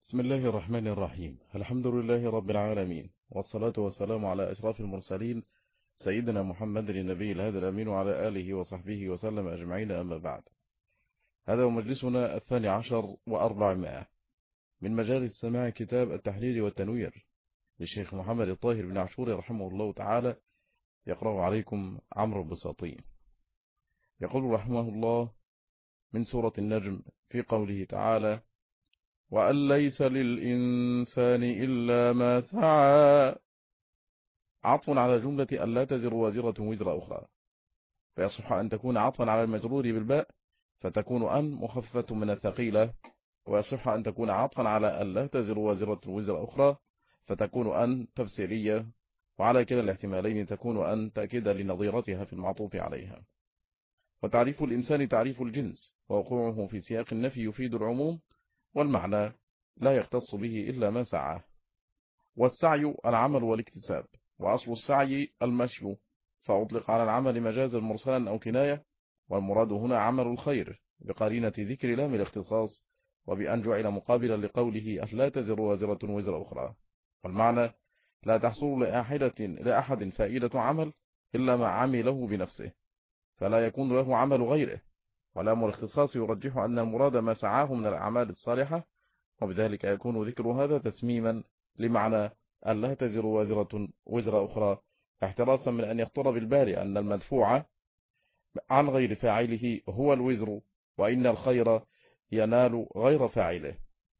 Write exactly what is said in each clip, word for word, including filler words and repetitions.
بسم الله الرحمن الرحيم. الحمد لله رب العالمين، والصلاة والسلام على أشرف المرسلين سيدنا محمد النبي الهادي الأمين وعلى آله وصحبه وسلم أجمعين، أما بعد. هذا هو مجلسنا الثاني عشر وأربعمائة من مجالس سماع كتاب التحرير والتنوير للشيخ محمد الطاهر بن عاشور رحمه الله تعالى. يقرأ عليكم عمرو البساطي. يقول رحمه الله من سورة النجم في قوله تعالى: وأن ليس للإنسان إلا ما سعى، عطف على جملة أن لا تزر وازرة وزر أخرى، فيصح أن تكون عطفا على المجرور بالباء فتكون أن مخففة من الثقيلة، ويصح أن تكون عطفا على أن لا تزر وازرة وزر أخرى فتكون أن تفسيرية، وعلى كلا الاحتمالين تكون أن تأكيد لنظيرتها في المعطوف عليها. وتعريف الإنسان تعريف الجنس، ووقوعه في سياق النفي يفيد العموم، والمعنى لا يختص به إلا ما سعى. والسعي العمل والاكتساب، وأصل السعي المشي، فأطلق على العمل مجازا مرسلا أو كناية، والمراد هنا عمل الخير بقرينة ذكر لام الاختصاص، وبأن جعل مقابلا لقوله ألا تزر وازرة وزر أخرى. والمعنى لا تحصل لأحد, لأحد فائدة عمل إلا ما عمله بنفسه، فلا يكون له عمل غيره. ولام الاختصاص يرجح أن المراد ما سعاه من الأعمال الصالحة، وبذلك يكون ذكر هذا تسميما لمعنى أن لا تزر وازرة وزر أخرى، احتراسا من أن يخطر بالبال أن المدفوع عن غير فاعله هو الوزر، وإن الخير ينال غير فاعله.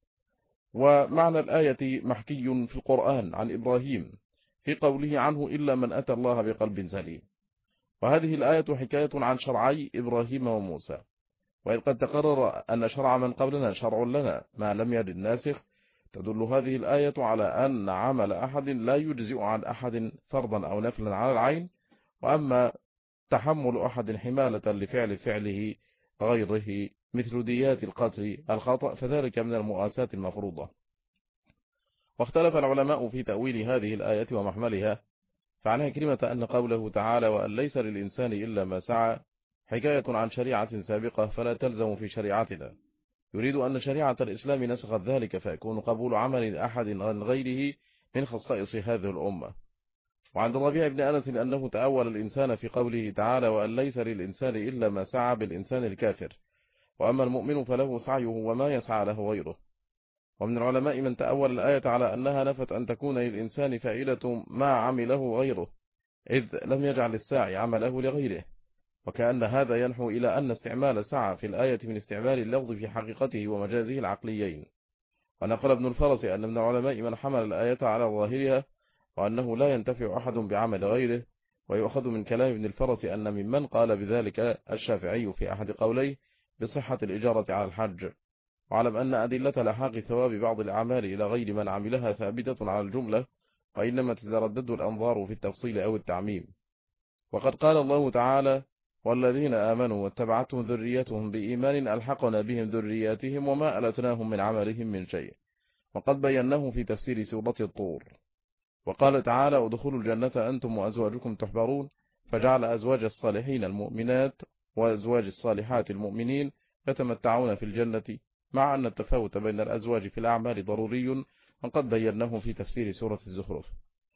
ومعنى الآية محكي في القرآن عن إبراهيم في قوله عنه: إلا من أتى الله بقلب سليم. وهذه الآية حكاية عن شرعي إبراهيم وموسى، وإذ قد تقرر أن شرع من قبلنا شرع لنا ما لم يرد الناسخ، تدل هذه الآية على أن عمل أحد لا يجزئ عن أحد فرضا أو نفلا على العين، وأما تحمل أحد حمالة لفعل فعله غيره مثل ديات القتل الخطأ فذلك من المؤاساة المفروضة. واختلف العلماء في تأويل هذه الآية ومحملها، فعنها كلمة أن قوله تعالى: وأن ليس للإنسان إلا ما سعى حكاية عن شريعة سابقة فلا تلزم في شريعتنا، يريد أن شريعة الإسلام نسخت ذلك، فيكون قبول عمل أحد عن غيره من خصائص هذه الأمة. وعند الربيع بن أنس أنه تأول الإنسان في قوله تعالى: وأن ليس للإنسان إلا ما سعى بالإنسان الكافر، وأما المؤمن فله سعيه وما يسعى له غيره. ومن العلماء من تأول الآية على أنها نفت أن تكون للإنسان فائدة ما عمله غيره، إذ لم يجعل الساعي عمله لغيره، وكأن هذا ينحو إلى أن استعمال سعى في الآية من استعمال اللفظ في حقيقته ومجازه العقليين. ونقل ابن الفرس أن من العلماء من حمل الآية على ظاهرها، وأنه لا ينتفع أحد بعمل غيره. ويؤخذ من كلام ابن الفرس أن ممن قال بذلك الشافعي في أحد قوليه بصحة الإجارة على الحج، وعلم أن أدلة لحاق ثواب بعض الأعمال إلى غير من عملها ثابتة على الجملة، وإنما تتردد الأنظار في التفصيل أو التعميم. وقد قال الله تعالى: والذين آمنوا واتبعتهم ذريتهم بإيمان ألحقنا بهم ذرياتهم وما ألتناهم من عملهم من شيء، وقد بيناه في تفسير سورة الطور. وقال تعالى: ادخلوا الجنة أنتم وأزواجكم تحبرون، فجعل أزواج الصالحين المؤمنات وأزواج الصالحات المؤمنين يتمتعون في الجنة، مع أن التفاوت بين الأزواج في الأعمال ضروري، وقد بيناه في تفسير سورة الزخرف.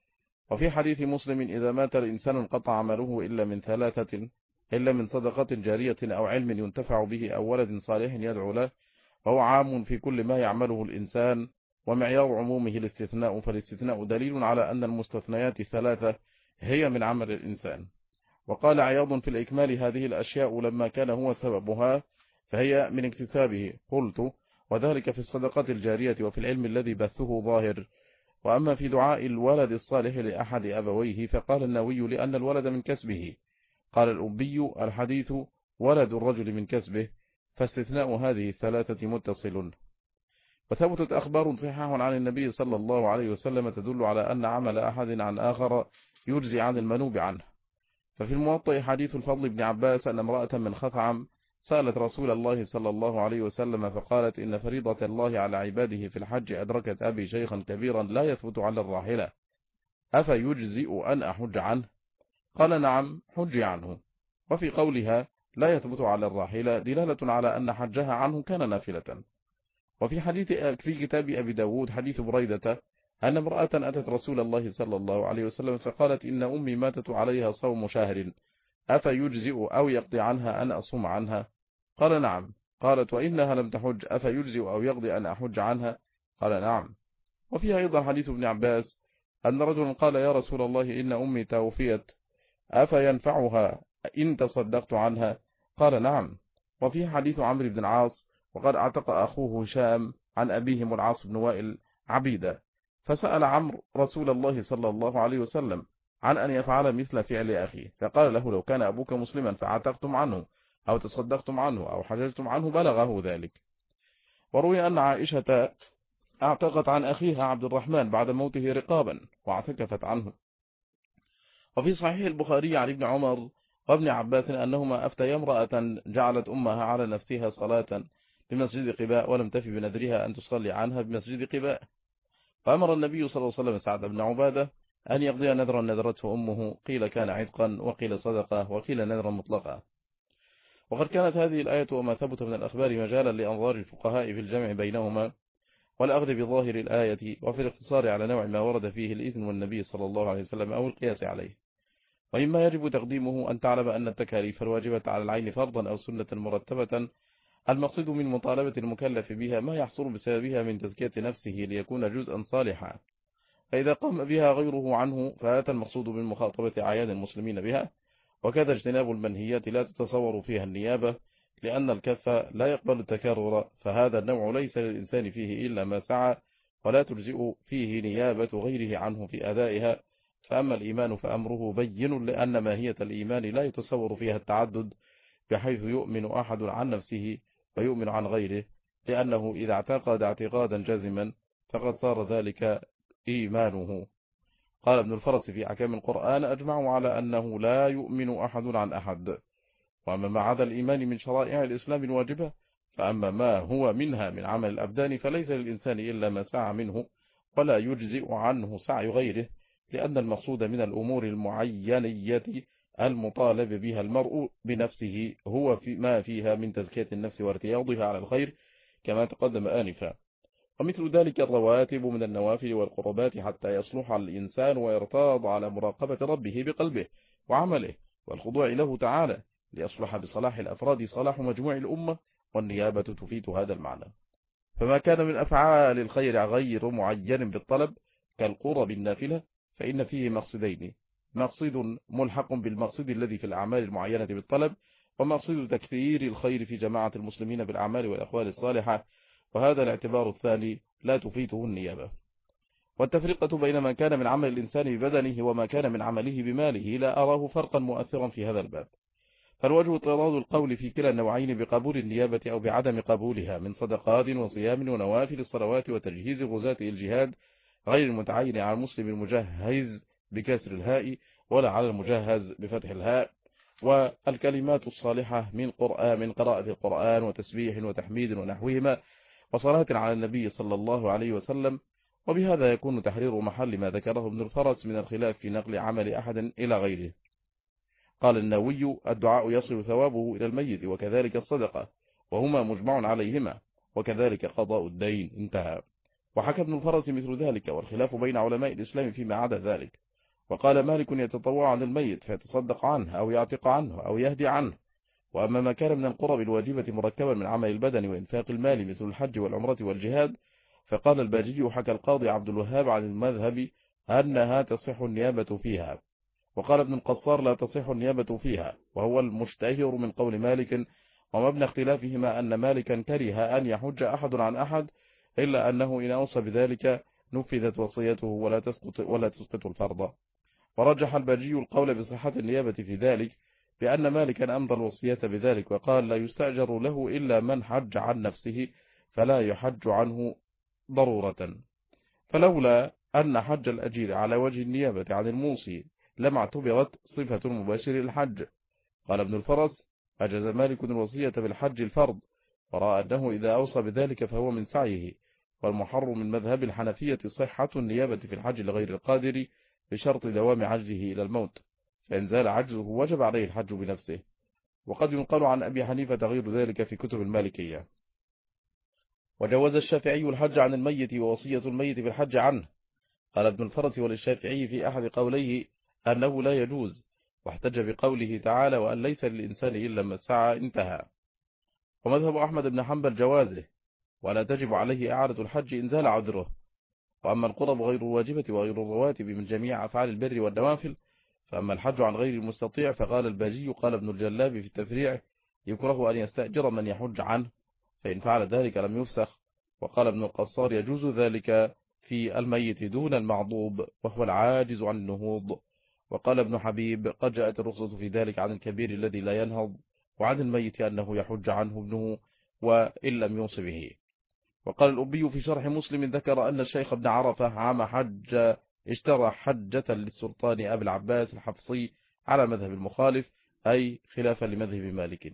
وفي حديث مسلم: إذا مات الإنسان انقطع عمله إلا من ثلاثة، إلا من صدقة جارية أو علم ينتفع به أو ولد صالح يدعو له، وهو عام في كل ما يعمله الإنسان، ومعيار عمومه الاستثناء، فالاستثناء دليل على أن المستثنيات الثلاثة هي من عمل الإنسان. وقال عياض في الإكمال: هذه الأشياء لما كان هو سببها فهي من اكتسابه. قلت: وذلك في الصدقة الجارية وفي العلم الذي بثه ظاهر. وأما في دعاء الولد الصالح لأحد أبويه فقال النووي: لأن الولد من كسبه. قال الأبي: الحديث ولد الرجل من كسبه، فاستثناء هذه الثلاثة متصل. وثبتت أخبار صحيحة عن النبي صلى الله عليه وسلم تدل على أن عمل أحد عن آخر يجزي عن المنوب عنه. ففي الموطأ حديث الفضل بن عباس أن امرأة من خثعم سألت رسول الله صلى الله عليه وسلم فقالت: إن فريضة الله على عباده في الحج أدركت أبي شيخا كبيرا لا يثبت على الراحلة، أفيجزئ أن أحج عنه؟ قال: نعم، حج عنه. وفي قولها لا يثبت على الراحلة دلالة على أن حجها عنه كان نافلة. وفي حديث في كتاب أبي داود حديث بريدة أن امرأة أتت رسول الله صلى الله عليه وسلم فقالت إن أمي ماتت عليها صوم شهر أفيجزئ أو يقضي عنها أن أصوم عنها؟ قال نعم. قالت وإنها لم تحج أفيجزئ أو يقضي أن أحج عنها؟ قال نعم. وفيها أيضا حديث ابن عباس أن رجلا قال يا رسول الله إن أمي توفيت أفينفعها إن تصدقت عنها؟ قال نعم. وفيها حديث عمرو بن العاص وقد اعتق أخوه هشام عن أبيهم العاص بن وائل عبيدة، فسأل عمرو رسول الله صلى الله عليه وسلم عن أن يفعل مثل فعل أخيه، فقال له لو كان أبوك مسلما فعتقتم عنه أو تصدقتم عنه أو حججتم عنه بلغه ذلك. وروي أن عائشة اعتقت عن أخيها عبد الرحمن بعد موته رقابا واعتكفت عنه. وفي صحيح البخاري عن ابن عمر وابن عباس أنهما أفتيا امرأة جعلت أمها على نفسها صلاة بمسجد قباء ولم تفي بنذرها أن تصلي عنها بمسجد قباء، فأمر النبي صلى الله عليه وسلم سعد بن عبادة أن يقضي نذرا نذرته أمه، قيل كان عتقا وقيل صدقة وقيل نذرا مطلقا. وقد كانت هذه الآية وما ثبت من الأخبار مجالا لأنظار الفقهاء في الجمع بينهما والأخذ بظاهر الآية وفي الاقتصار على نوع ما ورد فيه الإذن والنبي صلى الله عليه وسلم أو القياس عليه. ومما يجب تقديمه أن تعلم أن التكاليف الواجبة على العين فرضا أو سنة مرتبة المقصود من مطالبة المكلف بها ما يحصل بسببها من تزكية نفسه ليكون جزءا صالحا، فإذا قام بها غيره عنه فهذا المقصود من مخاطبة أعيان المسلمين بها. وكذا اجتناب المنهيات لا تتصور فيها النيابة، لأن الكف لا يقبل التكرر، فهذا النوع ليس للإنسان فيه إلا ما سعى ولا تجزئ فيه نيابة غيره عنه في أدائها. فأما الإيمان فأمره بين، لأن ماهية الإيمان لا يتصور فيها التعدد بحيث يؤمن أحد عن نفسه ويؤمن عن غيره، لأنه إذا اعتقد اعتقادا جازما فقد صار ذلك إيمانه. قال ابن الفرس في أحكام القرآن أجمعوا على أنه لا يؤمن أحد عن أحد. وأما ما عدا الإيمان من شرائع الإسلام الواجبة، فأما ما هو منها من عمل الأبدان فليس للإنسان إلا ما سعى منه ولا يجزئ عنه سعي غيره، لأن المقصود من الأمور المعينية المطالب بها المرء بنفسه هو في ما فيها من تزكية النفس وارتياضها على الخير كما تقدم آنفا. ومثل ذلك الرواتب من النوافل والقربات حتى يصلح الإنسان ويرتاض على مراقبة ربه بقلبه وعمله والخضوع له تعالى ليصلح بصلاح الأفراد صلاح مجموع الأمة، والنيابة تفيد هذا المعنى. فما كان من أفعال الخير غير معين بالطلب كالقرب النافلة فإن فيه مقصدين: مقصد ملحق بالمقصد الذي في الأعمال المعينة بالطلب، ومقصد تكثير الخير في جماعة المسلمين بالأعمال والأقوال الصالحة، وهذا الاعتبار الثاني لا تفيته النيابة. والتفرقة بين ما كان من عمل الإنسان ببدنه وما كان من عمله بماله لا أراه فرقا مؤثرا في هذا الباب، فالوجه اضطراد القول في كلا النوعين بقبول النيابة أو بعدم قبولها من صدقات وصيام ونوافل الصلوات وتجهيز غزاة الجهاد غير المتعين على المسلم المجهز بكسر الهاء ولا على المجهز بفتح الهاء. والكلمات الصالحة من قرآن من قراءة القرآن وتسبيح وتحميد ونحوهما وصلاة على النبي صلى الله عليه وسلم. وبهذا يكون تحرير محل ما ذكره ابن الفرس من الخلاف في نقل عمل أحد إلى غيره. قال النووي الدعاء يصل ثوابه إلى الميت وكذلك الصدقة، وهما مجمع عليهما، وكذلك قضاء الدين. انتهى. وحكى ابن الفرس مثل ذلك، والخلاف بين علماء الإسلام فيما عدا ذلك. وقال مالك يتطوع عن الميت فيتصدق عنه أو يعتق عنه أو يهدي عنه. وأما ما كان من القرب الواجبة مركبا من عمل البدن وإنفاق المال مثل الحج والعمرة والجهاد، فقال الباجي وحكى القاضي عبد الوهاب عن المذهب أنها تصح النيابة فيها، وقال ابن القصار لا تصح النيابة فيها، وهو المشتهر من قول مالك. ومبنى اختلافهما أن مالكا كره أن يحج أحد عن أحد، إلا أنه إن أوصى بذلك نفذت وصيته ولا تسقط ولا تسقط الفرض. ورجح الباجي القول بصحة النيابة في ذلك بأن مالكا أمضى الوصية بذلك، وقال لا يستأجر له إلا من حج عن نفسه فلا يحج عنه ضرورة، فلولا أن حج الأجير على وجه النيابة عن الموصي لما اعتبرت صفة مباشر للحج. قال ابن الفرس أجز مالك الوصية بالحج الفرض، ورأى أنه إذا أوصى بذلك فهو من سعيه. والمحرم من مذهب الحنفية صحة النيابة في الحج لغير القادر بشرط دوام عجزه إلى الموت، فإن زال عجزه وجب عليه الحج بنفسه. وقد ينقل عن أبي حنيفة غير ذلك في كتب المالكية. وجوز الشافعي الحج عن الميت ووصية الميت بالحج عنه. قال ابن الفرس وللشافعي في أحد قوليه أنه لا يجوز، واحتج بقوله تعالى وأن ليس للإنسان إلا ما سعى، انتهى. ومذهب أحمد بن حنبل جوازه، ولا تجب عليه إعادة الحج إن زال عذره. وأما القرب غير الواجبة وغير الرواتب من جميع أفعال البر والنوافل، فأما الحج عن غير المستطيع فقال الباجي قال ابن الجلاب في التفريع يكره أن يستأجر من يحج عنه، فإن فعل ذلك لم يفسخ. وقال ابن القصار يجوز ذلك في الميت دون المعضوب وهو العاجز عن النهوض. وقال ابن حبيب قد جاءت الرخصة في ذلك عن الكبير الذي لا ينهض، وعن الميت أنه يحج عنه ابنه وإن لم يوص به. وقال الأبي في شرح مسلم ذكر أن الشيخ ابن عرفة عام حج اشترى حجة للسلطان أبي العباس الحفصي على مذهب المخالف، أي خلافا لمذهب مالك.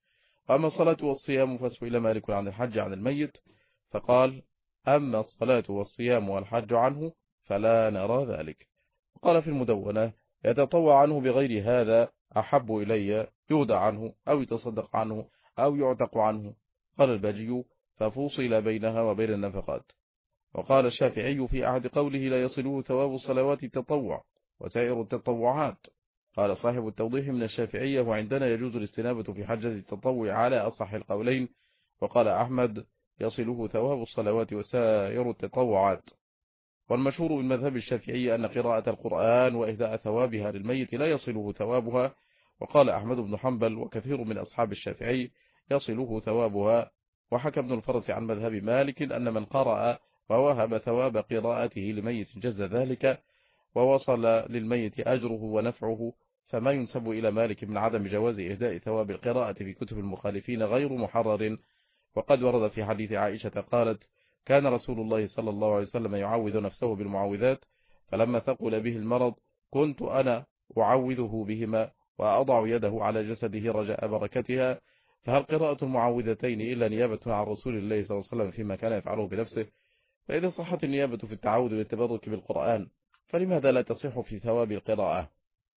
أما الصلاة والصيام فسئل مالك عن الحج عن الميت فقال أما الصلاة والصيام والحج عنه فلا نرى ذلك. وقال في المدونة يتطوع عنه بغير هذا أحب إلي، يهدى عنه أو يتصدق عنه أو يعتق عنه. قال الباجي ففوصل بينها وبين النفقات. وقال الشافعي في أحد قوله لا يصله ثواب صلوات التطوع وسائر التطوعات. قال صاحب التوضيح من الشافعية وعندنا يجوز الاستنابة في حجة التطوع على أصح القولين. وقال أحمد يصله ثواب الصلوات وسائر التطوعات. والمشهور من مذهب الشافعي أن قراءة القرآن وإهداء ثوابها للميت لا يصله ثوابها. وقال أحمد بن حنبل وكثير من أصحاب الشافعي يصله ثوابها. وحكى ابن الفرس عن مذهب مالك أن من قرأ ووهب ثواب قراءته لميت جز ذلك ووصل للميت أجره ونفعه، فما ينسب إلى مالك من عدم جواز إهداء ثواب القراءة في كتب المخالفين غير محرر. وقد ورد في حديث عائشة قالت كان رسول الله صلى الله عليه وسلم يعوذ نفسه بالمعوذات، فلما ثقل به المرض كنت أنا أعوذه بهما وأضع يده على جسده رجاء بركتها، فهل قراءة المعوذتين إلا نيابة عن رسول الله صلى الله عليه وسلم فيما كان يفعله بنفسه؟ فإذا صحت النيابة في التعوذ والتبرك بالقرآن فلماذا لا تصح في ثواب القراءة؟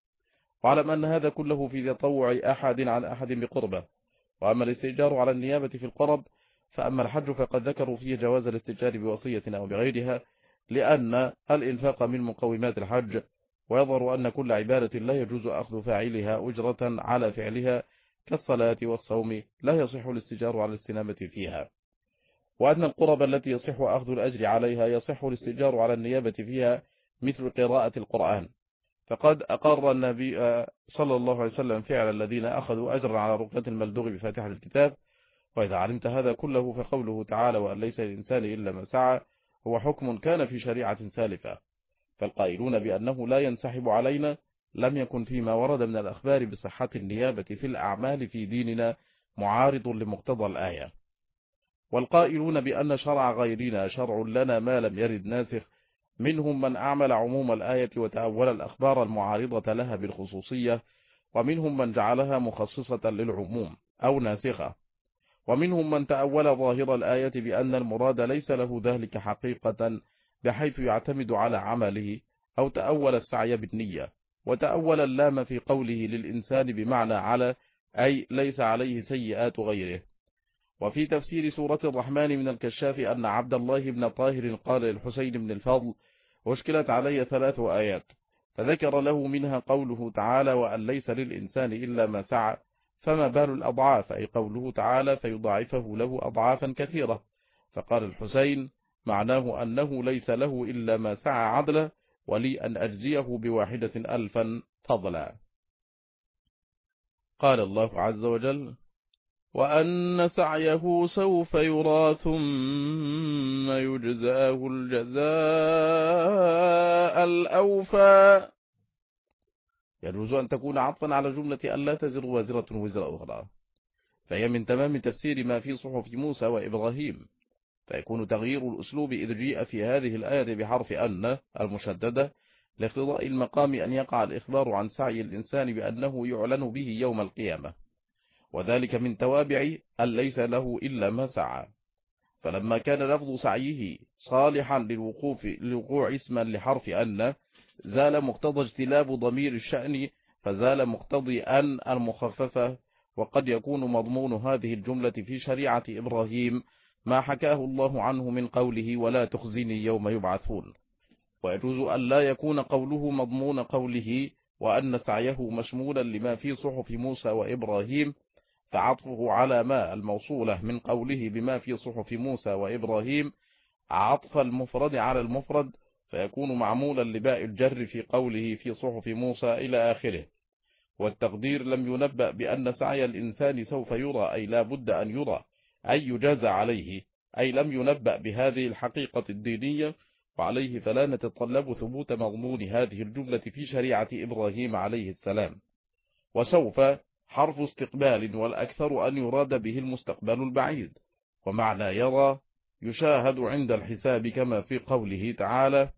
واعلم أن هذا كله في تطوع أحد عن أحد بقربة. وأما الاستئجار على النيابة في القرب، فأما الحج فقد ذكروا فيه جواز الاستئجار بوصية أو بغيرها، لأن الإنفاق من مقومات الحج، ويظهر أن كل عبادة لا يجوز أخذ فاعلها أجرة على فعلها كالصلاة والصوم لا يصح الاستئجار على الاستنامة فيها. وأن القرب التي يصح أخذ الأجر عليها يصح الاستئجار على النيابة فيها مثل قراءة القرآن، فقد أقر النبي صلى الله عليه وسلم فعل الذين أخذوا أجرا على ركنة الملدوغ بفاتحة الكتاب. وإذا علمت هذا كله فقوله تعالى وأن ليس للإنسان إلا ما سعى هو حكم كان في شريعة سالفة. فالقائلون بأنه لا ينسحب علينا لم يكن فيما ورد من الأخبار بصحة النيابة في الأعمال في ديننا معارض لمقتضى الآية. والقائلون بأن شرع غيرنا شرع لنا ما لم يرد ناسخ، منهم من أعمل عموم الآية وتأول الأخبار المعارضة لها بالخصوصية، ومنهم من جعلها مخصصة للعموم أو ناسخة، ومنهم من تأول ظاهر الآية بأن المراد ليس له ذلك حقيقة بحيث يعتمد على عمله، أو تأول السعي بالنية، وتأول اللام في قوله للإنسان بمعنى على أي ليس عليه سيئات غيره. وفي تفسير سورة الرحمن من الكشاف أن عبد الله بن طاهر قال للحسين بن الفضل أشكلت علي ثلاث آيات، فذكر له منها قوله تعالى وأن ليس للإنسان إلا ما سعى، فما بال الأضعاف، أي قوله تعالى فيضاعفه له أضعافا كثيرة. فقال الحسين معناه أنه ليس له إلا ما سعى عدلا، ولي أن أجزيه بواحدة ألفا فضلا. قال الله عز وجل وأن سعيه سوف يرى ثم يجزاه الجزاء الأوفى. يجوز أن تكون عطفا على جملة أن لا تزر وازرة وزر أخرى، فهي من تمام تفسير ما في صحف موسى وإبراهيم، فيكون تغيير الأسلوب إذ جيء في هذه الآية بحرف أن المشددة لاقتضاء المقام أن يقع الإخبار عن سعي الإنسان بأنه يعلن به يوم القيامة، وذلك من توابع أن ليس له إلا ما سعى. فلما كان لفظ سعيه صالحا للوقوف للوقوع اسما لحرف أن زال مقتضى اجتلاب ضمير الشأن، فزال مقتضي أن المخففة. وقد يكون مضمون هذه الجملة في شريعة إبراهيم ما حكاه الله عنه من قوله ولا تخزني يوم يبعثون. ويجوز أن لا يكون قوله مضمون قوله وأن سعيه مشمولا لما في صحف موسى وإبراهيم، فعطفه على ما الموصولة من قوله بما في صحف موسى وإبراهيم عطف المفرد على المفرد، فيكون معمولا لباء الجر في قوله في صحف موسى إلى آخره. والتقدير لم ينبأ بأن سعي الإنسان سوف يرى، أي لا بد أن يرى، أي يجازى عليه، أي لم ينبأ بهذه الحقيقة الدينية، وعليه فلا نتطلب ثبوت مضمون هذه الجملة في شريعة إبراهيم عليه السلام. وسوف حرف استقبال، والأكثر أن يراد به المستقبل البعيد، ومعنى يرى يشاهد عند الحساب كما في قوله تعالى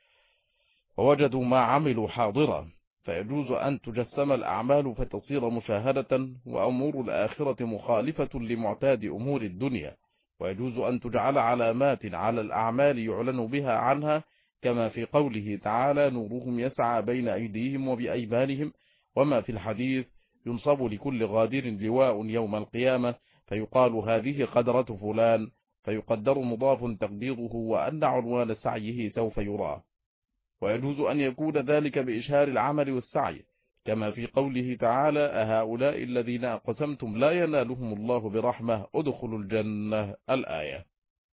ووجدوا ما عملوا حاضرا، فيجوز أن تجسم الأعمال فتصير مشاهدة، وأمور الآخرة مخالفة لمعتاد أمور الدنيا. ويجوز أن تجعل علامات على الأعمال يعلن بها عنها، كما في قوله تعالى نورهم يسعى بين أيديهم وبأيمانهم، وما في الحديث ينصب لكل غادر لواء يوم القيامة فيقال هذه قدرة فلان، فيقدر مضاف تقديره وأن عنوان سعيه سوف يراه. ويجوز أن يكون ذلك بإشهار العمل والسعي، كما في قوله تعالى أهؤلاء الذين أقسمتم لا ينالهم الله برحمة ادخلوا الجنة الآية.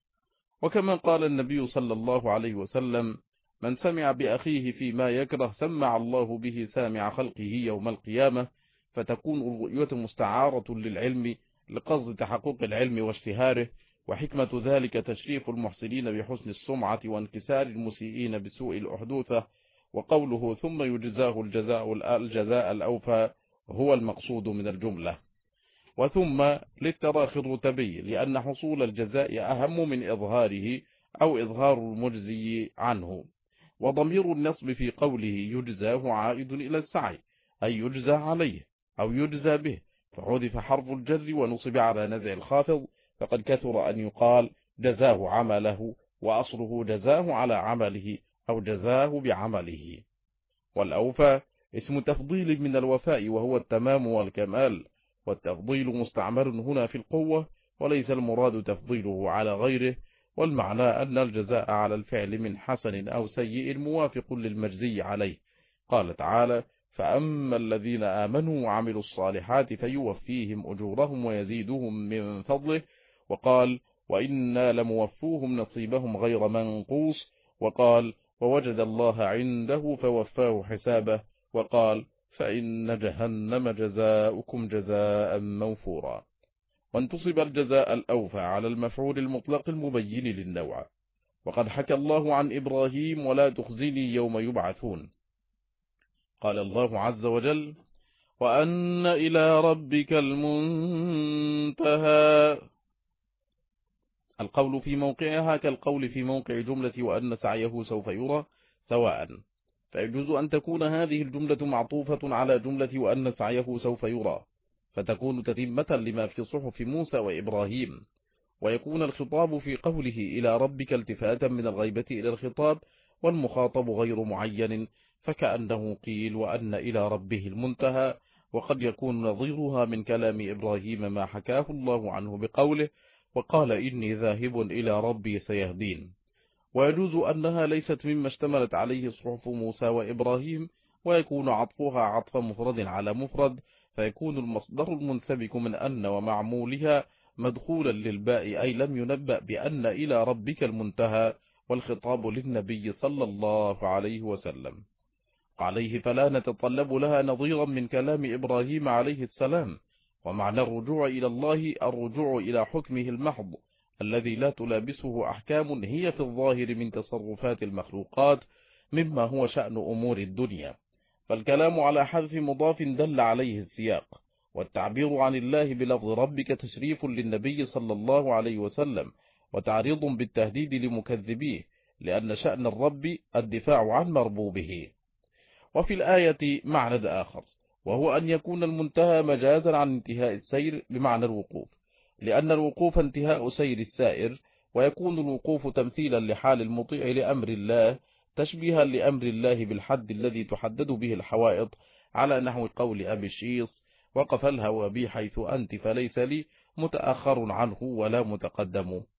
وكما قال النبي صلى الله عليه وسلم من سمع بأخيه فيما يكره سمع الله به سامع خلقه يوم القيامة، فتكون الرؤية مستعارة للعلم لقصد تحقق العلم واشتهاره، وحكمة ذلك تشريف المحسنين بحسن السمعة وانكسار المسيئين بسوء الأحدوثة. وقوله ثم يجزاه الجزاء الجزاء الأوفى هو المقصود من الجملة. وثم للتراخي الرتبي، لأن حصول الجزاء أهم من إظهاره أو إظهار المجزي عنه. وضمير النصب في قوله يجزاه عائد إلى السعي، أي يجزى عليه أو يجزى به، فحذف حرف الجر ونصب على نزع الخافض، فقد كثر أن يقال جزاه عمله، وأصله جزاه على عمله أو جزاه بعمله. والأوفى اسم تفضيل من الوفاء وهو التمام والكمال، والتفضيل مستعمل هنا في القوة، وليس المراد تفضيله على غيره. والمعنى أن الجزاء على الفعل من حسن أو سيء موافق للمجزي عليه. قال تعالى فأما الذين آمنوا وعملوا الصالحات فيوفيهم أجورهم ويزيدهم من فضله. وقال وإنا لموفوهم نصيبهم غير منقوص. وقال ووجد الله عنده فوفاه حسابه. وقال فإن جهنم جزاؤكم جزاء موفورا. وانتصب الجزاء الأوفى على المفعول المطلق المبين للنوع. وقد حكى الله عن إبراهيم ولا تخزني يوم يبعثون. قال الله عز وجل وأن إلى ربك المنتهى. القول في موقعها كالقول في موقع جملة وأن سعيه سوف يرى سواء، فيجوز أن تكون هذه الجملة معطوفة على جملة وأن سعيه سوف يرى، فتكون تتمة لما في صحف موسى وإبراهيم. ويكون الخطاب في قوله إلى ربك التفاتا من الغيبة إلى الخطاب، والمخاطب غير معين، فكأنه قيل وأن إلى ربه المنتهى. وقد يكون نظيرها من كلام إبراهيم ما حكاه الله عنه بقوله وقال إني ذاهب إلى ربي سيهدين. ويجوز أنها ليست مما اشتملت عليه صحف موسى وإبراهيم، ويكون عطفها عطف مفرد على مفرد، فيكون المصدر المنسبك من أن ومعمولها مدخولا للباء، أي لم ينبأ بأن إلى ربك المنتهى، والخطاب للنبي صلى الله عليه وسلم. عليه فلا نتطلب لها نظيرا من كلام إبراهيم عليه السلام. ومعنى الرجوع إلى الله الرجوع إلى حكمه المحض الذي لا تلابسه أحكام هي في الظاهر من تصرفات المخلوقات مما هو شأن أمور الدنيا. فالكلام على حذف مضاف دل عليه السياق، والتعبير عن الله بلفظ ربك تشريف للنبي صلى الله عليه وسلم، وتعريض بالتهديد لمكذبيه، لأن شأن الرب الدفاع عن مربوبه. وفي الآية معنى آخر، وهو أن يكون المنتهى مجازا عن انتهاء السير بمعنى الوقوف، لأن الوقوف انتهاء سير السائر، ويكون الوقوف تمثيلا لحال المطيع لأمر الله، تشبيها لأمر الله بالحد الذي تحدد به الحوائط، على نحو قول أبي الشيص وقف الهوى بي حيث أنت فليس لي متأخر عنه ولا متقدم.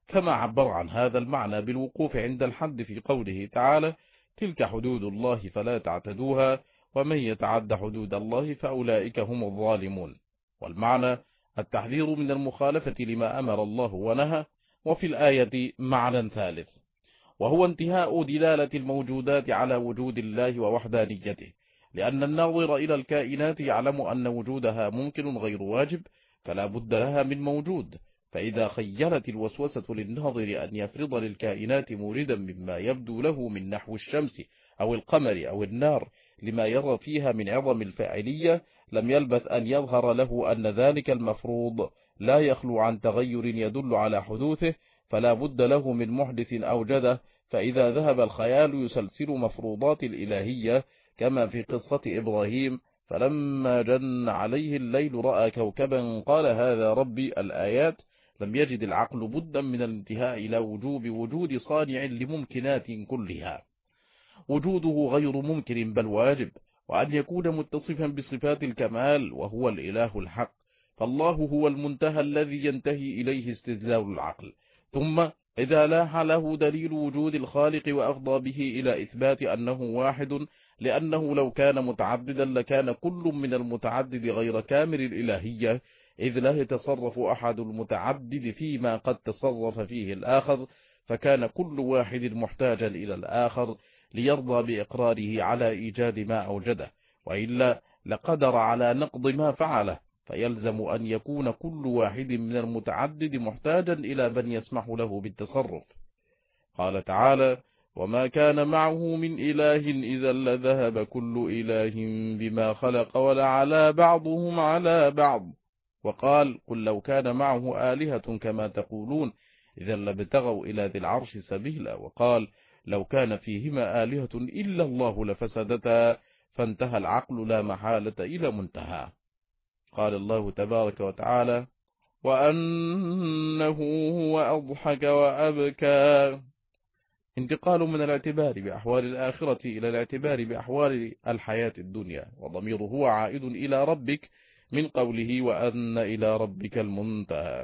كما عبر عن هذا المعنى بالوقوف عند الحد في قوله تعالى: تلك حدود الله فلا تعتدوها ومن يتعد حدود الله فأولئك هم الظالمون. والمعنى التحذير من المخالفة لما أمر الله ونهى. وفي الآية معنى ثالث، وهو انتهاء دلالة الموجودات على وجود الله ووحدانيته، لأن الناظر إلى الكائنات يعلم أن وجودها ممكن غير واجب، فلا بد لها من موجود. فإذا خيلت الوسوسة للناظر أن يفرض للكائنات موردا مما يبدو له من نحو الشمس أو القمر أو النار لما يرى فيها من عظم الفاعلية، لم يلبث أن يظهر له أن ذلك المفروض لا يخلو عن تغير يدل على حدوثه، فلا بد له من محدث أوجده. فإذا ذهب الخيال يسلسل مفروضات الإلهية، كما في قصة إبراهيم: فلما جن عليه الليل رأى كوكبا قال هذا ربي، الآيات، لم يجد العقل بدا من الانتهاء إلى وجوب وجود صانع لممكنات كلها، وجوده غير ممكن بل واجب، وأن يكون متصفا بصفات الكمال وهو الإله الحق. فالله هو المنتهى الذي ينتهي إليه استدلال العقل. ثم إذا لاح له دليل وجود الخالق وأفضى به إلى إثبات أنه واحد، لأنه لو كان متعددا لكان كل من المتعدد غير كامل الإلهية، إذ لا يتصرف أحد المتعدد فيما قد تصرف فيه الآخر، فكان كل واحد محتاجا إلى الآخر ليرضى بإقراره على إيجاد ما أوجده، وإلا لقدر على نقض ما فعله. فيلزم أن يكون كل واحد من المتعدد محتاجا إلى من يسمح له بالتصرف. قال تعالى: وما كان معه من إله إذا لذهب كل إله بما خلق ولعلى بعضهم على بعض. وقال: قل لو كان معه آلهة كما تقولون إذا لابتغوا إلى ذي العرش سبيلا. وقال: لو كان فيهما آلهة إلا الله لفسدتا. فانتهى العقل لا محالة إلى منتهى. قال الله تبارك وتعالى: وأنه هو أضحك وأبكى. انتقال من الاعتبار بأحوال الآخرة إلى الاعتبار بأحوال الحياة الدنيا، وضميره هو عائد إلى ربك من قوله: وأن إلى ربك المنتهى.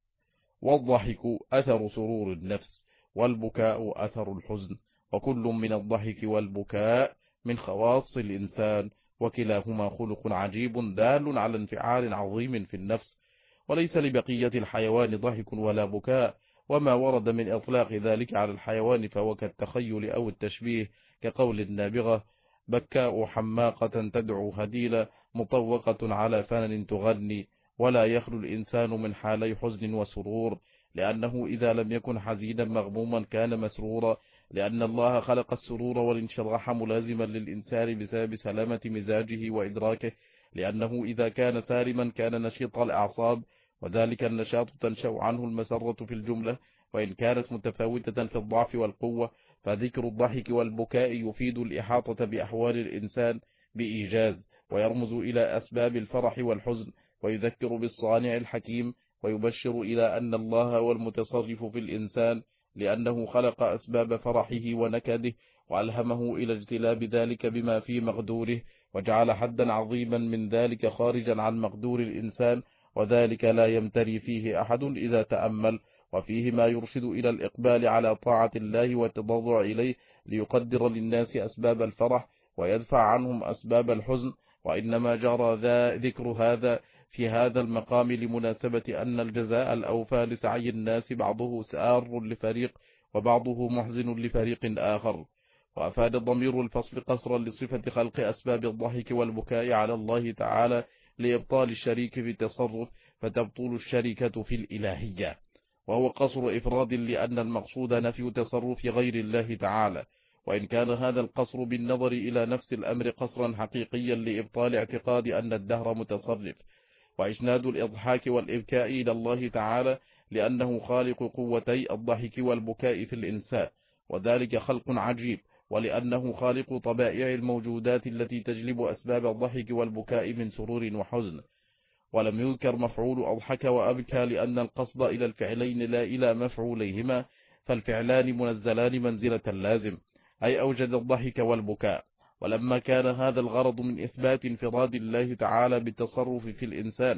والضحك أثر سرور النفس، والبكاء أثر الحزن، وكل من الضحك والبكاء من خواص الإنسان، وكلاهما خلق عجيب دال على انفعال عظيم في النفس، وليس لبقية الحيوان ضحك ولا بكاء. وما ورد من إطلاق ذلك على الحيوان فهو كالتخيل أو التشبيه، كقول النابغة: بكاء حماقة تدعو هديلة مطوقة على فنن تغني. ولا يخلو الإنسان من حالي حزن وسرور، لأنه إذا لم يكن حزينا مغموما كان مسرورا، لأن الله خلق السرور والانشراح ملازما للإنسان بسبب سلامة مزاجه وإدراكه، لأنه إذا كان سالما كان نشيط الأعصاب، وذلك النشاط تنشأ عنه المسرة في الجملة، وإن كانت متفاوتة في الضعف والقوة. فذكر الضحك والبكاء يفيد الإحاطة بأحوال الإنسان بإيجاز، ويرمز إلى أسباب الفرح والحزن، ويذكر بالصانع الحكيم، ويبشر إلى أن الله هو المتصرف في الإنسان، لأنه خلق أسباب فرحه ونكده، وألهمه إلى اجتلاب ذلك بما في مقدوره، وجعل حدا عظيما من ذلك خارجا عن مقدور الإنسان، وذلك لا يمتري فيه أحد إذا تأمل. وفيه ما يرشد إلى الإقبال على طاعة الله والتضرع إليه، ليقدر للناس أسباب الفرح ويدفع عنهم أسباب الحزن. وإنما جرى ذا ذكر هذا في هذا المقام لمناسبة أن الجزاء الأوفى لسعي الناس بعضه سار لفريق وبعضه محزن لفريق آخر. وأفاد ضمير الفصل قصرا لصفة خلق أسباب الضحك والبكاء على الله تعالى لإبطال الشريك في التصرف، فتبطل الشركة في الإلهية، وهو قصر إفراد، لأن المقصود نفي تصرف غير الله تعالى. وإن كان هذا القصر بالنظر إلى نفس الأمر قصرا حقيقيا لإبطال اعتقاد أن الدهر متصرف، وإسناد الإضحاك والإبكاء إلى الله تعالى، لأنه خالق قوتي الضحك والبكاء في الإنسان، وذلك خلق عجيب، ولأنه خالق طبائع الموجودات التي تجلب أسباب الضحك والبكاء من سرور وحزن. ولم يذكر مفعول أضحك وأبكى، لأن القصد إلى الفعلين لا إلى مفعوليهما، فالفعلان منزلان منزلة اللازم، أي أوجد الضحك والبكاء. ولما كان هذا الغرض من إثبات انفراد الله تعالى بالتصرف في الإنسان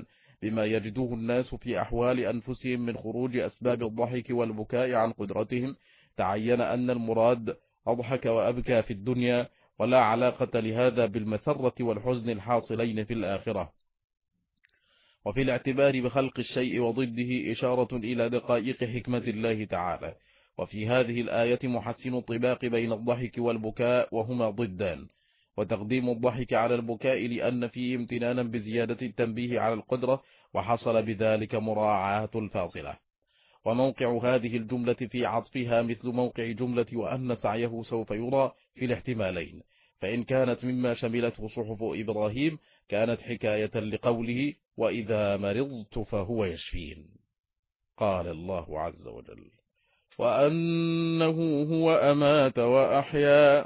بما يجده الناس في أحوال أنفسهم من خروج أسباب الضحك والبكاء عن قدرتهم، تعين أن المراد أضحك وأبكى في الدنيا، ولا علاقة لهذا بالمسرة والحزن الحاصلين في الآخرة. وفي الاعتبار بخلق الشيء وضده إشارة إلى دقائق حكمة الله تعالى. وفي هذه الآية محسن الطباق بين الضحك والبكاء وهما ضدان، وتقديم الضحك على البكاء لأن فيه امتنانا بزيادة التنبيه على القدرة، وحصل بذلك مراعاة الفاصلة. وموقع هذه الجملة في عطفها مثل موقع جملة وأن سعيه سوف يرى في الاحتمالين، فإن كانت مما شملته صحف إبراهيم كانت حكاية لقوله وإذا مرضت فهو يشفين. قال الله عز وجل وأنه هو أمات وأحيا،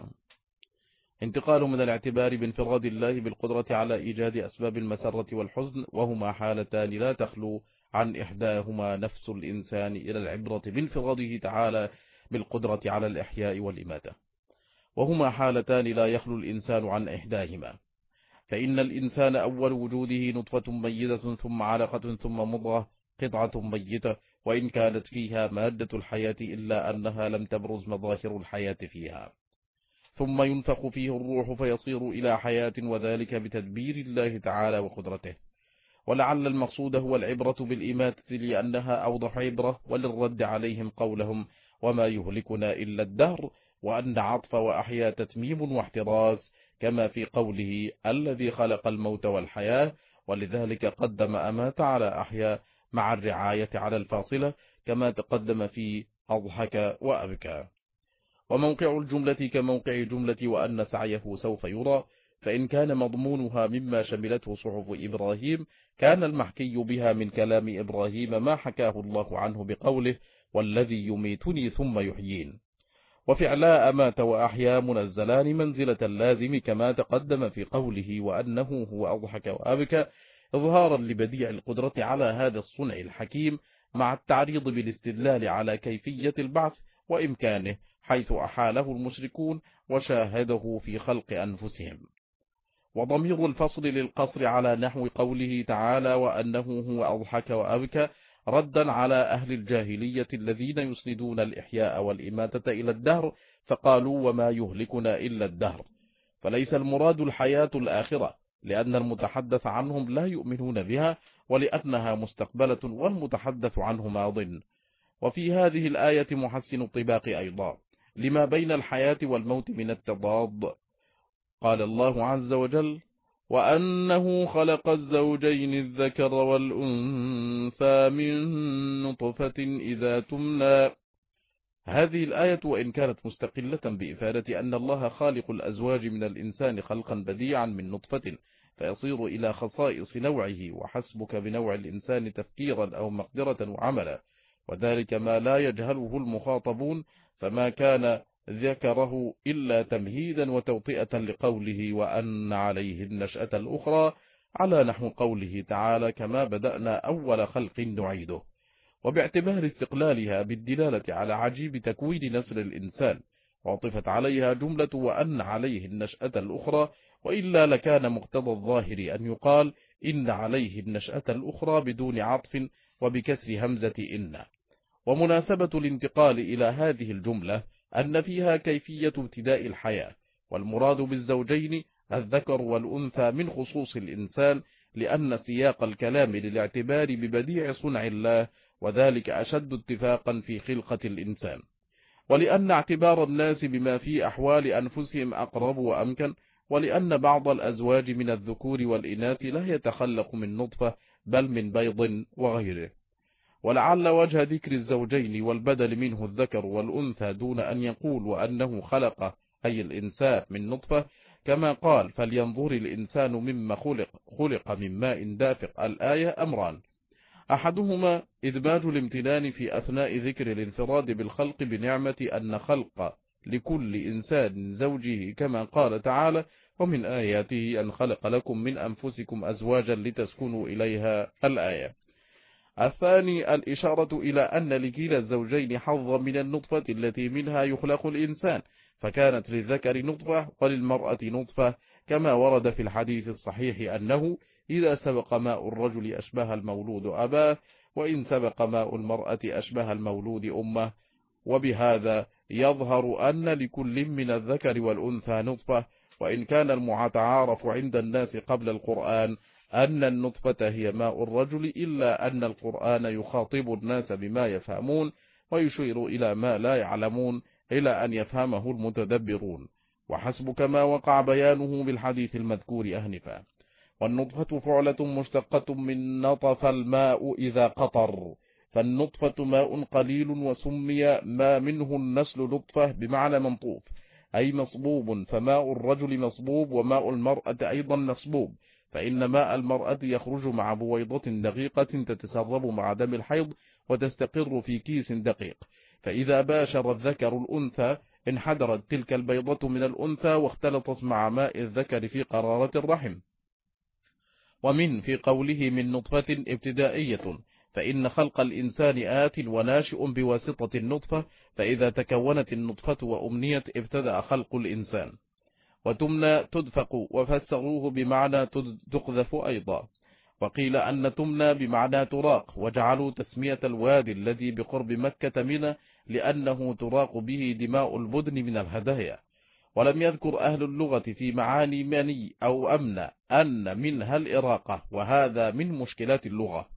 انتقال من الاعتبار بانفراد الله بالقدرة على إيجاد أسباب المسرة والحزن، وهما حالتان لا تخلو عن إحداهما نفس الإنسان، إلى العبرة بانفراده تعالى بالقدرة على الإحياء والإماتة، وهما حالتان لا يخلو الإنسان عن إحداهما. فإن الإنسان أول وجوده نطفة ميتة ثم علقة ثم مضغة قطعة ميتة، وإن كانت فيها مادة الحياة إلا أنها لم تبرز مظاهر الحياة فيها، ثم ينفخ فيه الروح فيصير إلى حياة، وذلك بتدبير الله تعالى وقدرته. ولعل المقصود هو العبرة بالإماتة لأنها أوضح عبرة، وللرد عليهم قولهم وما يهلكنا إلا الدهر، وأن عطف وأحيا تتميم واحتراز، كما في قوله الذي خلق الموت والحياة، ولذلك قدم أمات على أحيا مع الرعاية على الفاصلة، كما تقدم في أضحك وأبكى. وموقع الجملة كموقع جملة وأن سعيه سوف يرى، فإن كان مضمونها مما شملته صحف إبراهيم كان المحكي بها من كلام إبراهيم ما حكاه الله عنه بقوله والذي يميتني ثم يحيين. وفعلا أمات وأحيا منزلان منزلة اللازم، كما تقدم في قوله وأنه هو أضحك وأبكى، إظهارا لبديع القدرة على هذا الصنع الحكيم، مع التعريض بالاستدلال على كيفية البعث وإمكانه، حيث أحاله المشركون وشاهده في خلق أنفسهم. وضمير الفصل للقصر على نحو قوله تعالى وأنه هو أضحك وأبكى، ردا على أهل الجاهلية الذين يسندون الإحياء والإماتة إلى الدهر، فقالوا وما يهلكنا إلا الدهر، فليس المراد الحياة الآخرة، لأن المتحدث عنهم لا يؤمنون بها، ولأنها مستقبلة والمتحدث عنه ماض. وفي هذه الآية محسن الطباق أيضا لما بين الحياة والموت من التضاد. قال الله عز وجل وأنه خلق الزوجين الذكر والأنثى من نطفة إذا تمنى. هذه الآية وإن كانت مستقلة بإفادة أن الله خالق الأزواج من الإنسان خلقا بديعا من نطفة فيصير إلى خصائص نوعه، وحسبك بنوع الإنسان تفكيرا أو مقدرة وعملا، وذلك ما لا يجهله المخاطبون، فما كان ذكره إلا تمهيدا وتوطئة لقوله وأن عليه النشأة الأخرى، على نحو قوله تعالى كما بدأنا أول خلق نعيده. وباعتبار استقلالها بالدلالة على عجيب تكوين نسل الإنسان وعطفت عليها جملة وأن عليه النشأة الأخرى، وإلا لكان مقتضى الظاهر أن يقال إن عليه النشأة الأخرى بدون عطف وبكسر همزة إن. ومناسبة الانتقال إلى هذه الجملة أن فيها كيفية ابتداء الحياة، والمراد بالزوجين الذكر والأنثى من خصوص الإنسان، لأن سياق الكلام للاعتبار ببديع صنع الله، وذلك أشد اتفاقا في خلقة الإنسان، ولأن اعتبار الناس بما في أحوال أنفسهم أقرب وأمكن، ولأن بعض الأزواج من الذكور والإناث لا يتخلق من نطفة بل من بيض وغيره. ولعل وجه ذكر الزوجين والبدل منه الذكر والأنثى دون أن يقول وأنه خلق أي الإنسان من نطفة، كما قال فلينظر الإنسان مما خلق خلق من ماء دافق، الآية أمران: أحدهما إدماج الامتنان في أثناء ذكر الانفراد بالخلق بنعمة أن خلق لكل إنسان زوجه، كما قال تعالى ومن آياته أن خلق لكم من أنفسكم أزواجا لتسكنوا إليها، الآية. الثاني الإشارة إلى أن لكلا الزوجين حظا من النطفة التي منها يخلق الإنسان، فكانت للذكر نطفة وللمرأة نطفة، كما ورد في الحديث الصحيح أنه إذا سبق ماء الرجل أشبه المولود أباه، وإن سبق ماء المرأة أشبه المولود أمه. وبهذا يظهر أن لكل من الذكر والأنثى نطفة، وإن كان المتعارف عند الناس قبل القرآن أن النطفة هي ماء الرجل، إلا أن القرآن يخاطب الناس بما يفهمون ويشير إلى ما لا يعلمون إلى أن يفهمه المتدبرون، وحسبك ما وقع بيانه بالحديث المذكور أهنفا. والنطفة فعلة مشتقة من نطف الماء إذا قطر، فالنطفة ماء قليل، وسمي ما منه النسل نطفة بمعنى منطوف أي مصبوب، فماء الرجل مصبوب وماء المرأة أيضا مصبوب، فإن ماء المرأة يخرج مع بويضة دقيقة تتسرب مع دم الحيض وتستقر في كيس دقيق، فإذا باشر الذكر الأنثى انحدرت تلك البيضة من الأنثى واختلطت مع ماء الذكر في قرارة الرحم. ومن في قوله من نطفة ابتدائية، فإن خلق الإنسان آت وناشئ بواسطة النطفة، فإذا تكونت النطفة وأمنيت ابتدأ خلق الإنسان. وتمنى تدفق، وفسروه بمعنى تقذف أيضا، وقيل أن تمنى بمعنى تراق، وجعلوا تسمية الوادي الذي بقرب مكة منى لأنه تراق به دماء البدن من الهدايا. ولم يذكر أهل اللغة في معاني مني أو أمنى أن منها الإراقة، وهذا من مشكلات اللغة.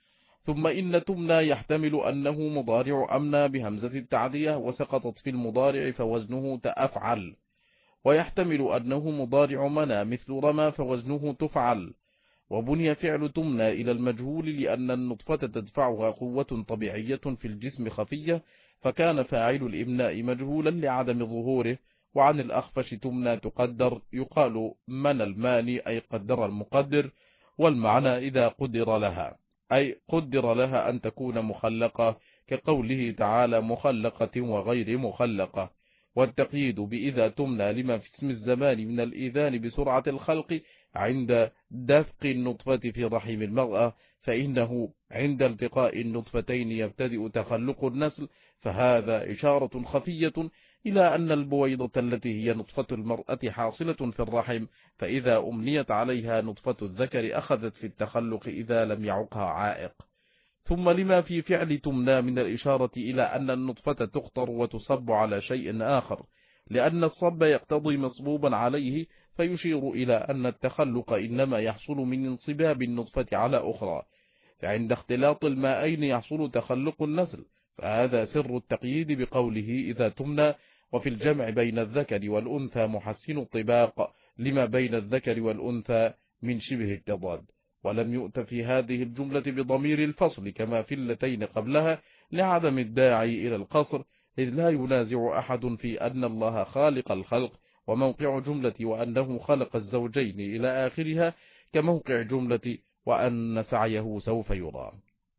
ثم إن تمنى يحتمل أنه مضارع أمنى بهمزة التعدية وسقطت في المضارع فوزنه تأفعل، ويحتمل أنه مضارع منى مثل رمى فوزنه تفعل. وبني فعل تمنى إلى المجهول لأن النطفة تدفعها قوة طبيعية في الجسم خفية، فكان فاعل الإمناء مجهولا لعدم ظهوره. وعن الأخفش تمنى تقدر، يقال من الماني أي قدر المقدر، والمعنى إذا قدر لها أي قدر لها أن تكون مخلقة، كقوله تعالى مخلقة وغير مخلقة. والتقييد بإذا تمنى لما في اسم الزمان من الإذان بسرعة الخلق عند دفق النطفة في رحم المرأة، فإنه عند التقاء النطفتين يبتدئ تخلق النسل، فهذا إشارة خفية إلى أن البويضة التي هي نطفة المرأة حاصلة في الرحم، فإذا أمنيت عليها نطفة الذكر أخذت في التخلق إذا لم يعقها عائق. ثم لما في فعل تمنى من الإشارة إلى أن النطفة تخطر وتصب على شيء آخر، لأن الصب يقتضي مصبوبا عليه، فيشير إلى أن التخلق إنما يحصل من انصباب النطفة على أخرى، فعند اختلاط الماءين يحصل تخلق النسل، فهذا سر التقييد بقوله إذا تمنى. وفي الجمع بين الذكر والأنثى محسن الطباق لما بين الذكر والأنثى من شبه التضاد، ولم يؤت في هذه الجملة بضمير الفصل كما في اللتين قبلها لعدم الداعي إلى القصر، إذ لا ينازع أحد في أن الله خالق الخلق، وموقع جملة وأنه خلق الزوجين إلى آخرها كموقع جملة وأن سعيه سوف يرى.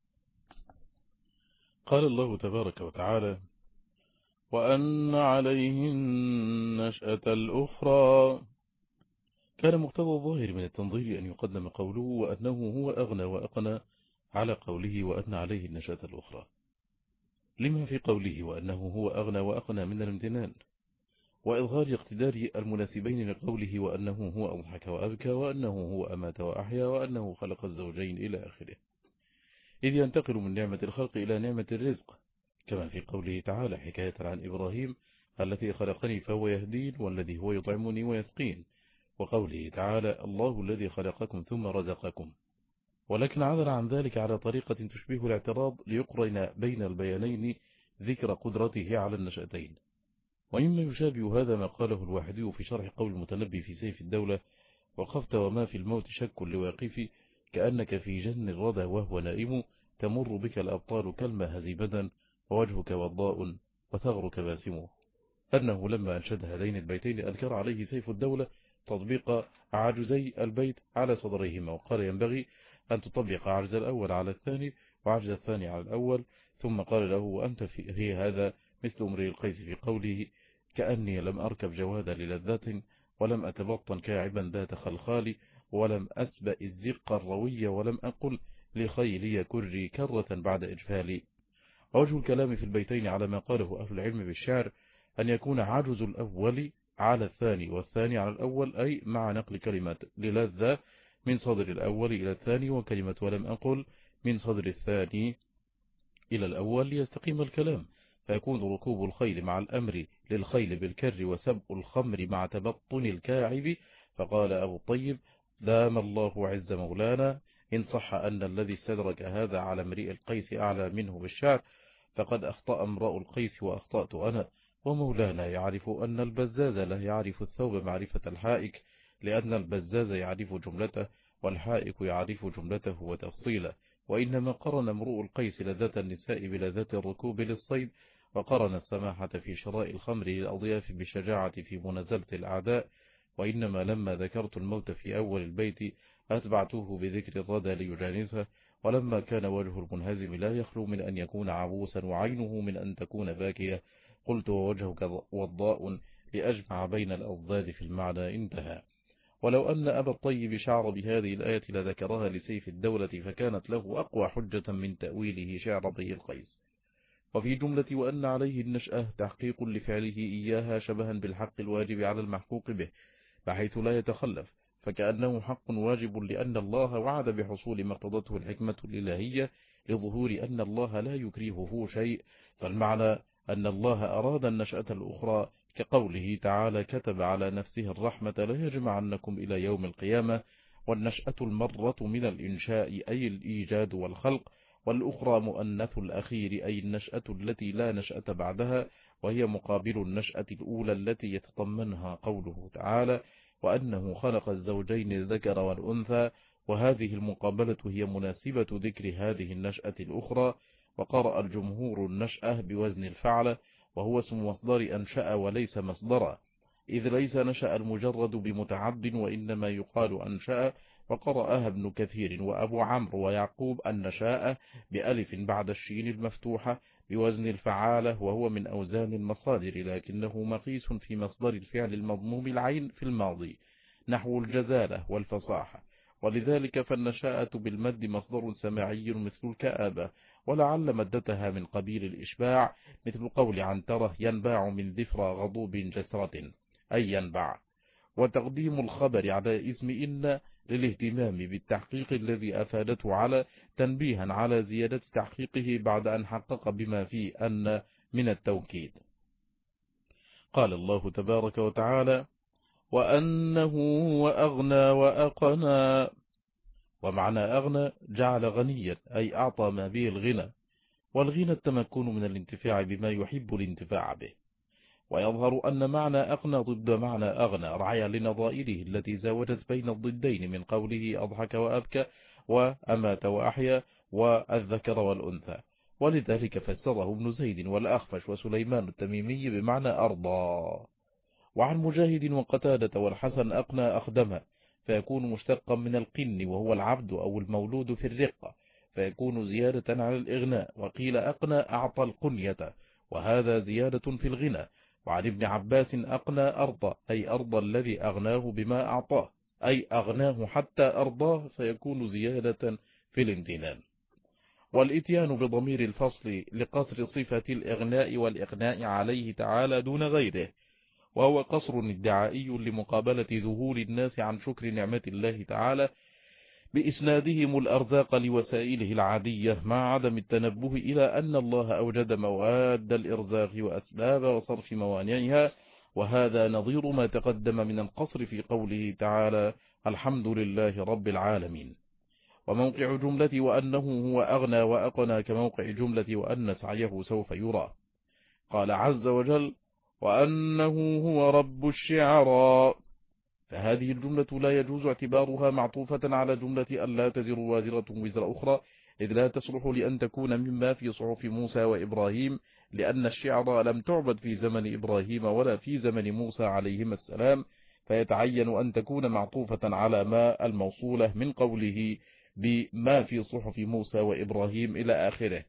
قال الله تبارك وتعالى وأن عليه النشأة الأخرى. كان مقتضى الظاهر من التنظير أن يقدم قوله وأنه هو أغنى وأقنى على قوله وأن عليه النشأة الأخرى، لما في قوله وأنه هو أغنى وأقنى من الامتنان وإظهار اقتدار المناسبين لقوله وأنه هو أضحك وأبكى وأنه هو أمات وأحيا وأنه خلق الزوجين إلى آخره، إذ ينتقل من نعمة الخلق إلى نعمة الرزق، كما في قوله تعالى حكاية عن إبراهيم الذي خلقني فهو يهدين والذي هو يطعمني ويسقين، وقوله تعالى الله الذي خلقكم ثم رزقكم. ولكن عذر عن ذلك على طريقة تشبه الاعتراض ليقرن بين البيانين ذكر قدرته على النشأتين. ومما يشابه هذا ما قاله الواحدي في شرح قول المتنبي في سيف الدولة وقفت وما في الموت شك لواقف، كأنك في جن الردى وهو نائم تمر بك الأبطال كالما هزيبدا ووجهك وضاء وثغرك باسم، أنه لما أنشد هذين البيتين أنكر عليه سيف الدولة تطبيق عجزي البيت على صدريهما، وقال ينبغي أن تطبق عجز الأول على الثاني وعجز الثاني على الأول، ثم قال له وأنت في هذا مثل امرئ القيس في قوله كأني لم أركب جوادا للذات ولم أتبطن كاعبا ذات خلخال ولم أسبأ الزق الروي ولم أقل لخيلي كري كرة بعد إجفالي. وجه الكلام في البيتين على ما قاله أهل العلم بالشعر أن يكون عجز الأول على الثاني والثاني على الأول، أي مع نقل كلمة للذة من صدر الأول إلى الثاني، وكلمة ولم أقل من صدر الثاني إلى الأول ليستقيم الكلام، فيكون ركوب الخيل مع الأمر للخيل بالكر وسبق الخمر مع تبطن الكاعب. فقال أبو الطيب: دام الله عز مولانا، إن صح أن الذي استدرك هذا على امرئ القيس أعلى منه بالشعر، فقد أخطأ امرأ القيس وأخطأت أنا. ومولانا يعرف أن البزاز لا يعرف الثوب معرفة الحائك، لأن البزاز يعرف جملته والحائك يعرف جملته وتفصيله، وإنما قرن امرؤ القيس لذة النساء بلذة الركوب للصيد، وقرن السماحة في شراء الخمر للأضياف بالشجاعة في منازلة الأعداء. وإنما لما ذكرت الموت في أول البيت أتبعته بذكر الردى ليجانسه، ولما كان وجه المنهزم لا يخلو من أن يكون عبوسا وعينه من أن تكون باكية، قلت: ووجهك وضاء لأجمع بين الأضداد في المعنى. انتهى. ولو أن أبا الطيب شعر بهذه الآية لذكرها لسيف الدولة، فكانت له أقوى حجة من تأويله شعر ضي القيس. وفي جملة وأن عليه النشأة تحقيق لفعله إياها شبها بالحق الواجب على المحقوق به، بحيث لا يتخلف، فكأنه حق واجب لأن الله وعد بحصول ما اقتضته الحكمة الإلهية لظهور أن الله لا يكرهه شيء. فالمعنى أن الله أراد النشأة الأخرى، كقوله تعالى: كتب على نفسه الرحمة لا يجمعنكم إلى يوم القيامة. والنشأة المرة من الإنشاء أي الإيجاد والخلق، والأخرى مؤنث الأخير أي النشأة التي لا نشأة بعدها، وهي مقابل النشأة الأولى التي يتضمنها قوله تعالى: وأنه خلق الزوجين الذكر والأنثى. وهذه المقابلة هي مناسبة ذكر هذه النشأة الأخرى. وقرأ الجمهور النشأة بوزن الفعل، وهو اسم مصدر أنشأ وليس مصدرا، إذ ليس نشأ المجرد بمتعد، وإنما يقال أنشأ. وقرأها ابن كثير وأبو عمرو ويعقوب النشاء بألف بعد الشين المفتوحة بوزن الفعالة، وهو من أوزان المصادر، لكنه مقيس في مصدر الفعل المضموم العين في الماضي، نحو الجزالة والفصاحة. ولذلك فالنشاءة بالمد مصدر سماعي مثل الكآبة، ولعل مدتها من قبيل الإشباع، مثل قول عنترة: ينباع من ذفرى غضوب جسرة، أي ينبع. وتقديم الخبر على اسم إن للاهتمام بالتحقيق الذي أفادته على، تنبيها على زيادة تحقيقه بعد أن حقق بما فيه أن من التوكيد. قال الله تبارك وتعالى: وأنه وأغنى وأقنى. ومعنى أغنى جعل غنيا، أي أعطى ما به الغنى، والغنى التمكن من الانتفاع بما يحب الانتفاع به. ويظهر أن معنى أقنى ضد معنى أغنى، رعايا لنظائره التي زاوجت بين الضدين من قوله: أضحك وأبكى، وأمات وأحيا، والذكر والأنثى. ولذلك فسره ابن زيد والأخفش وسليمان التميمي بمعنى أرضى. وعن مجاهد وقتادة والحسن: أقنى أخدم، فيكون مشتقا من القن وهو العبد أو المولود في الرقة، فيكون زيادة على الإغناء. وقيل أقنى أعطى القنية، وهذا زيادة في الغنى. وعن ابن عباس: أقنى أرضى، أي أرضى الذي أغناه بما أعطاه، أي أغناه حتى أرضاه، فيكون زيادة في الامتنان. والإتيان بضمير الفصل لقصر صفة الإغناء والإغناء عليه تعالى دون غيره، وهو قصر ادعائي لمقابلة ذهول الناس عن شكر نعمة الله تعالى بإسنادهم الأرزاق لوسائله العادية، مع عدم التنبه إلى أن الله أوجد مواد الإرزاق وأسباب وصرف موانعها. وهذا نظير ما تقدم من القصر في قوله تعالى: الحمد لله رب العالمين. وموقع جملة وأنه هو أغنى وأقنى كموقع جملة وأن سعيه سوف يرى. قال عز وجل: وأنه هو رب الشعراء. فهذه الجملة لا يجوز اعتبارها معطوفة على جملة أن لا تزر وازرة وزر أخرى، إذ لا تصلح لأن تكون مما في صحف موسى وإبراهيم، لأن الشعر لم تعبد في زمن إبراهيم ولا في زمن موسى عليهما السلام، فيتعين أن تكون معطوفة على ما الموصولة من قوله بما في صحف موسى وإبراهيم إلى آخره.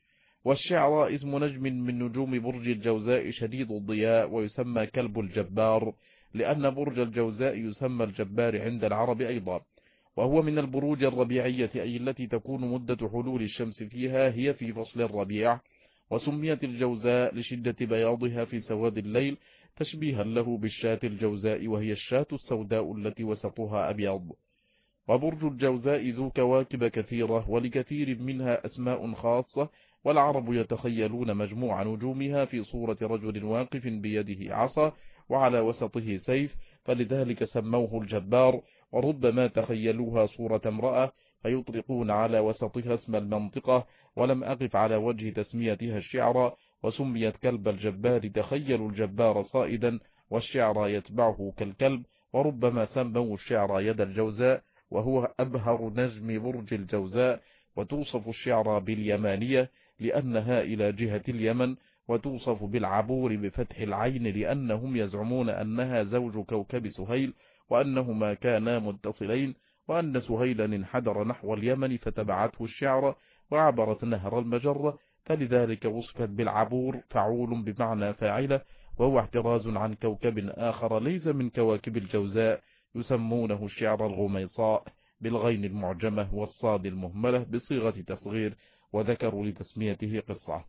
والشعر اسم نجم من نجوم برج الجوزاء شديد الضياء، ويسمى كلب الجبار، لأن برج الجوزاء يسمى الجبار عند العرب أيضا، وهو من البروج الربيعية، أي التي تكون مدة حلول الشمس فيها هي في فصل الربيع. وسميت الجوزاء لشدة بياضها في سواد الليل، تشبيها له بالشاة الجوزاء، وهي الشاة السوداء التي وسطها أبيض. وبرج الجوزاء ذو كواكب كثيرة ولكثير منها أسماء خاصة، والعرب يتخيلون مجموع نجومها في صورة رجل واقف بيده عصا وعلى وسطه سيف، فلذلك سموه الجبار. وربما تخيلوها صورة امرأة فيطلقون على وسطها اسم المنطقة، ولم أقف على وجه تسميتها الشعر. وسميت كلب الجبار تخيلوا الجبار صائدا والشعر يتبعه كالكلب. وربما سموا الشعر يد الجوزاء وهو أبهر نجم برج الجوزاء. وتوصف الشعر باليمانية لأنها إلى جهة اليمن، وتوصف بالعبور بفتح العين لأنهم يزعمون أنها زوج كوكب سهيل وأنهما كانا متصلين، وأن سهيلا انحدر نحو اليمن فتبعته الشعر وعبرت نهر المجرة، فلذلك وصفت بالعبور فعول بمعنى فاعلة، وهو احتراز عن كوكب آخر ليس من كواكب الجوزاء يسمونه الشعر الغميصاء بالغين المعجمة والصاد المهملة بصيغة تصغير، وذكروا لتسميته قصة.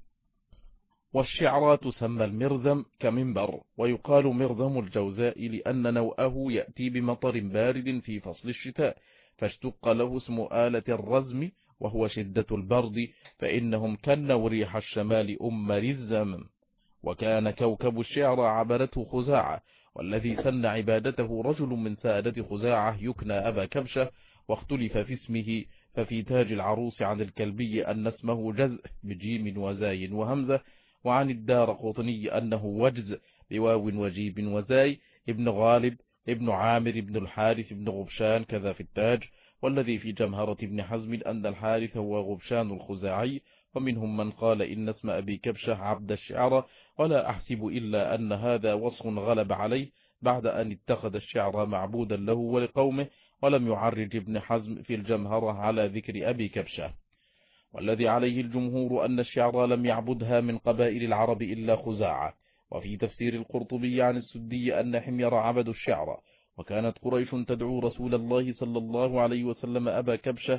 والشعر تسمى المرزم كمنبر، ويقال مرزم الجوزاء لأن نوءه يأتي بمطر بارد في فصل الشتاء، فاشتق له اسم آلة الرزم وهو شدة البرد، فإنهم كنوا ريح الشمال أم رزم. وكان كوكب الشعر عبرته خزاعة، والذي سن عبادته رجل من سادة خزاعة يكنى أبا كبشة، واختلف في اسمه، ففي تاج العروس عن الكلبي أن اسمه جزء بجيم وزاي وهمزة، وعن الدار قطني أنه وجز بواو وجيب وزاي ابن غالب ابن عامر ابن الحارث ابن غبشان كذا في التاج. والذي في جمهرة ابن حزم أن الحارث هو غبشان الخزاعي. ومنهم من قال إن اسم أبي كبشة عبد الشعر، ولا أحسب إلا أن هذا وصف غلب عليه بعد أن اتخذ الشعر معبودا له ولقومه، ولم يعرج ابن حزم في الجمهرة على ذكر أبي كبشة. والذي عليه الجمهور أن الشعر لم يعبدها من قبائل العرب إلا خزاعة. وفي تفسير القرطبي عن السدي أن حمير عبدوا الشعر، وكانت قريش تدعو رسول الله صلى الله عليه وسلم أبا كبشة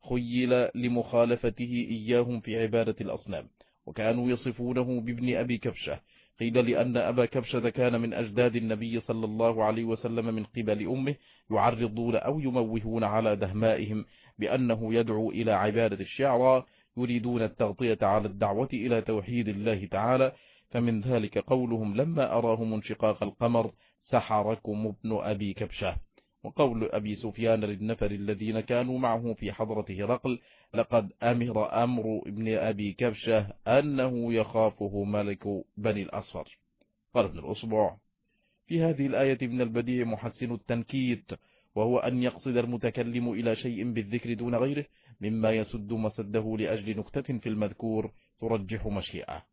خيل لمخالفته إياهم في عبادة الأصنام، وكانوا يصفونه بابن أبي كبشة. قيل لأن أبا كبشة كان من أجداد النبي صلى الله عليه وسلم من قبل أمه، يعرضون أو يموهون على دهمائهم بأنه يدعو إلى عبادة الشعر، يريدون التغطية على الدعوة إلى توحيد الله تعالى. فمن ذلك قولهم لما أراهم انشقاق القمر سحركم ابن أبي كبشة. وقول أبي سفيان للنفر الذين كانوا معه في حضرة هرقل لقد أمر أمر ابن أبي كبشة أنه يخافه ملك بني الأصفر. قال ابن الأصبع في هذه الآية من البديع محسن التنكيت، وهو أن يقصد المتكلم إلى شيء بالذكر دون غيره مما يسد مسده لأجل نكتة في المذكور ترجح مشيئة.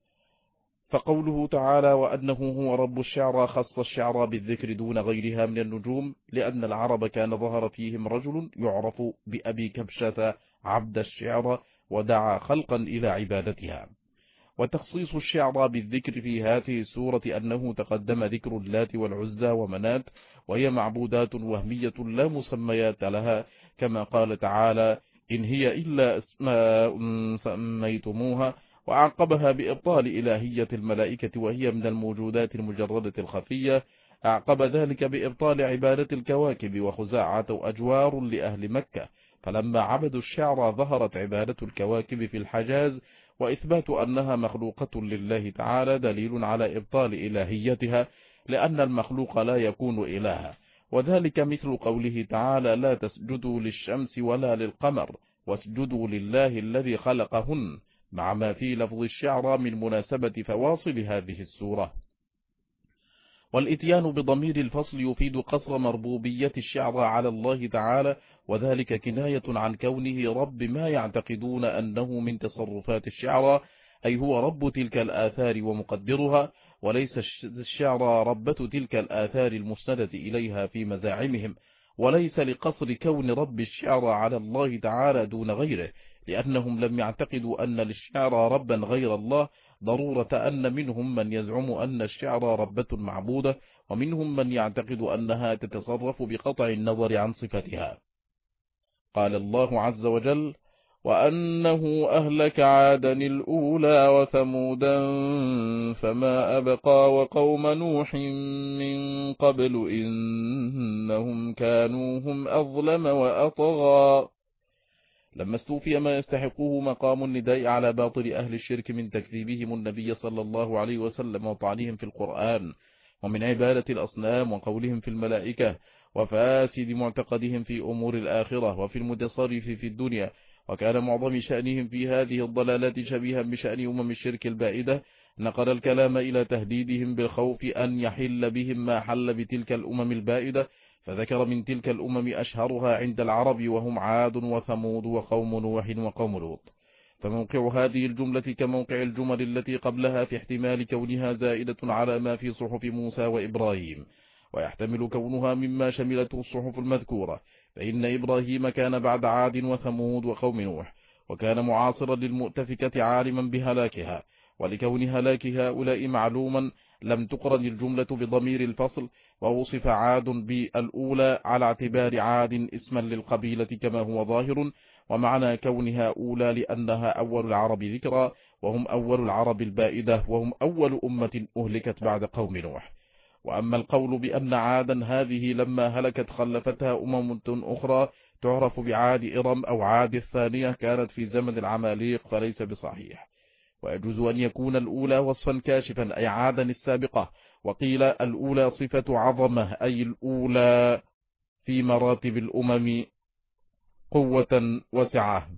فقوله تعالى وأنه هو رب الشعرى خص الشعرى بالذكر دون غيرها من النجوم، لأن العرب كان ظهر فيهم رجل يعرف بأبي كبشة عبد الشعرى ودعا خلقا إلى عبادتها. وتخصيص الشعرى بالذكر في هذه السورة أنه تقدم ذكر اللات والعزى ومنات، وهي معبودات وهمية لا مسميات لها، كما قال تعالى إن هي إلا أسماء سميتموها، وعقبها بإبطال إلهية الملائكة وهي من الموجودات المجردة الخفية. أعقب ذلك بإبطال عبادة الكواكب وخزاعة أجوار لأهل مكة، فلما عبدوا الشعر ظهرت عبادة الكواكب في الحجاز، وإثبات أنها مخلوقة لله تعالى دليل على إبطال إلهيتها، لأن المخلوق لا يكون إلها. وذلك مثل قوله تعالى لا تسجدوا للشمس ولا للقمر واسجدوا لله الذي خلقهن، مع ما في لفظ الشعر من مناسبة فواصل هذه السورة. والإتيان بضمير الفصل يفيد قصر مربوبية الشعر على الله تعالى، وذلك كناية عن كونه رب ما يعتقدون أنه من تصرفات الشعر، أي هو رب تلك الآثار ومقدرها، وليس الشعر ربة تلك الآثار المسندة إليها في مزاعمهم. وليس لقصر كون رب الشعر على الله تعالى دون غيره، لأنهم لم يعتقدوا أن للشعر ربا غير الله، ضرورة أن منهم من يزعم أن الشعر ربة معبودة، ومنهم من يعتقد أنها تتصرف بقطع النظر عن صفتها. قال الله عز وجل وأنه أهلك عادا الأولى وثمودا فما أبقى وقوم نوح من قبل إنهم كانوا هم أظلم وأطغى. لما استوفي ما يستحقه مقام النداء على باطل أهل الشرك من تكذيبهم النبي صلى الله عليه وسلم وطعنهم في القرآن ومن عبادة الأصنام وقولهم في الملائكة وفاسد معتقدهم في أمور الآخرة وفي المتصرف في الدنيا، وكان معظم شأنهم في هذه الضلالات شبيها بشأن أمم الشرك البائدة، نقل الكلام إلى تهديدهم بالخوف أن يحل بهم ما حل بتلك الأمم البائدة، فذكر من تلك الأمم أشهرها عند العرب وهم عاد وثمود وقوم نوح وقوم لوط. فموقع هذه الجملة كموقع الجمل التي قبلها في احتمال كونها زائدة على ما في صحف موسى وإبراهيم، ويحتمل كونها مما شملته الصحف المذكورة، فإن إبراهيم كان بعد عاد وثمود وقوم نوح، وكان معاصرا للمؤتفكة عالما بهلاكها، ولكون هلاك هؤلاء معلوما لم تقرن الجملة بضمير الفصل، ووصف عاد بالأولى على اعتبار عاد اسما للقبيلة كما هو ظاهر، ومعنى كونها أولى لأنها أول العرب ذكرى، وهم أول العرب البائدة، وهم أول أمة أهلكت بعد قوم نوح. وأما القول بأن عادا هذه لما هلكت خلفتها أمم أخرى تعرف بعاد إرم أو عاد الثانية كانت في زمن العماليق فليس بصحيح. ويجوز أن يكون الأولى وصفا كاشفا أي عادا السابقة، وقيل الأولى صفة عظمة أي الأولى في مراتب الأمم قوة وسعة.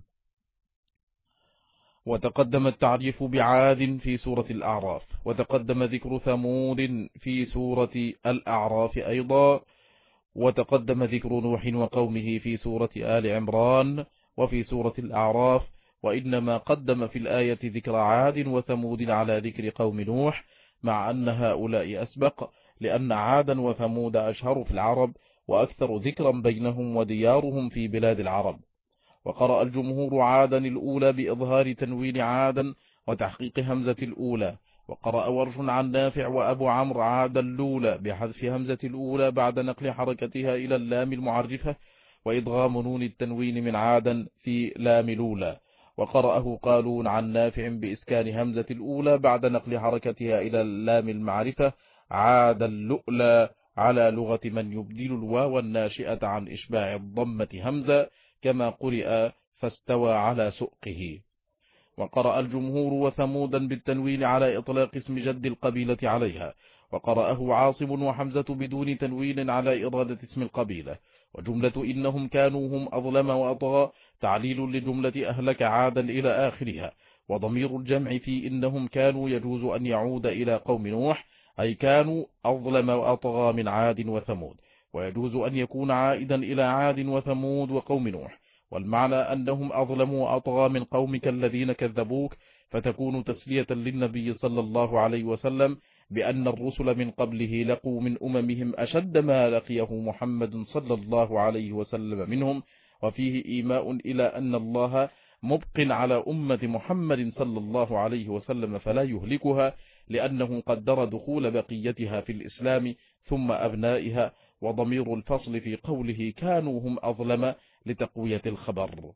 وتقدم التعريف بعاد في سورة الأعراف، وتقدم ذكر ثمود في سورة الأعراف أيضا، وتقدم ذكر نوح وقومه في سورة آل عمران وفي سورة الأعراف، وإنما قدم في الآية ذكر عاد وثمود على ذكر قوم نوح، مع أن هؤلاء أسبق، لأن عادا وثمود أشهر في العرب وأكثر ذكرا بينهم وديارهم في بلاد العرب. وقرأ الجمهور عادا الأولى بإظهار تنوين عادا وتحقيق همزة الأولى، وقرأ ورش عن نافع وأبو عمرو عادا الأولى بحذف همزة الأولى بعد نقل حركتها إلى اللام المعرفة وإدغام نون التنوين من عادا في لام الأولى. وقرأه قالون عن نافع بإسكان همزة الأولى بعد نقل حركتها إلى اللام المعرفة عادا اللؤلى، على لغة من يبدل الواو الناشئة عن إشباع الضمة همزة كما قرئ فاستوى على سؤقه. وقرأ الجمهور وثمودا بالتنوين على إطلاق اسم جد القبيلة عليها، وقرأه عاصم وحمزة بدون تنوين على إرادة اسم القبيلة. وجملة إنهم كانوا هم أظلم وأطغى تعليل لجملة أهلك عادا إلى آخرها، وضمير الجمع في إنهم كانوا يجوز أن يعود إلى قوم نوح أي كانوا أظلم وأطغى من عاد وثمود، ويجوز أن يكون عائدا إلى عاد وثمود وقوم نوح، والمعنى أنهم أظلموا وأطغى من قومك الذين كذبوك، فتكون تسلية للنبي صلى الله عليه وسلم بأن الرسل من قبله لقوا من أممهم أشد ما لقيه محمد صلى الله عليه وسلم منهم، وفيه إيماء إلى أن الله مبق على أمة محمد صلى الله عليه وسلم فلا يهلكها، لأنه قدر دخول بقيتها في الإسلام ثم أبنائها، وضمير الفصل في قوله كانوا هم أظلم لتقوية الخبر.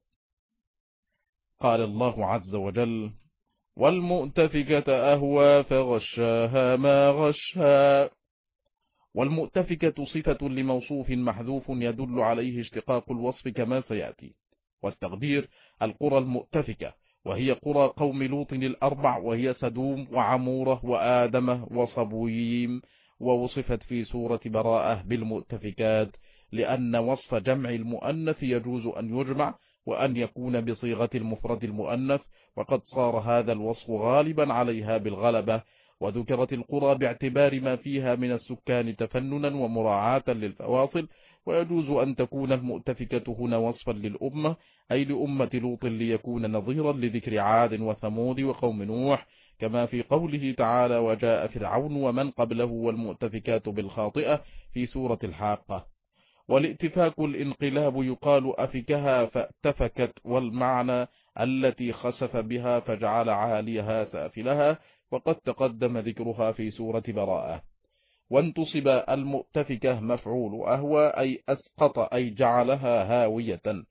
قال الله عز وجل والمؤتفكة أهوى فغشاها ما غشها. والمؤتفكة صفة لموصوف محذوف يدل عليه اشتقاق الوصف كما سيأتي، والتقدير القرى المؤتفكة، وهي قرى قوم لوط الأربع، وهي سدوم وعمورة وآدمة وصبويم، ووصفت في سورة براءة بالمؤتفكات لأن وصف جمع المؤنث يجوز أن يجمع وأن يكون بصيغة المفرد المؤنث، وقد صار هذا الوصف غالبا عليها بالغلبة. وذكرت القرى باعتبار ما فيها من السكان تفننا ومراعاة للفواصل، ويجوز أن تكون المؤتفكة هنا وصفا للأمة أي لأمة لوط ليكون نظيرا لذكر عاد وثمود وقوم نوح، كما في قوله تعالى وجاء فرعون ومن قبله والمؤتفكات بالخاطئة في سورة الحاقة. والاتفاك الانقلاب يقال أفكها فاتفكت، والمعنى التي خسف بها فجعل عاليها سافلها، وقد تقدم ذكرها في سورة براءة. وانتصب المؤتفكة مفعول أهوى أي أسقط أي جعلها هاوية،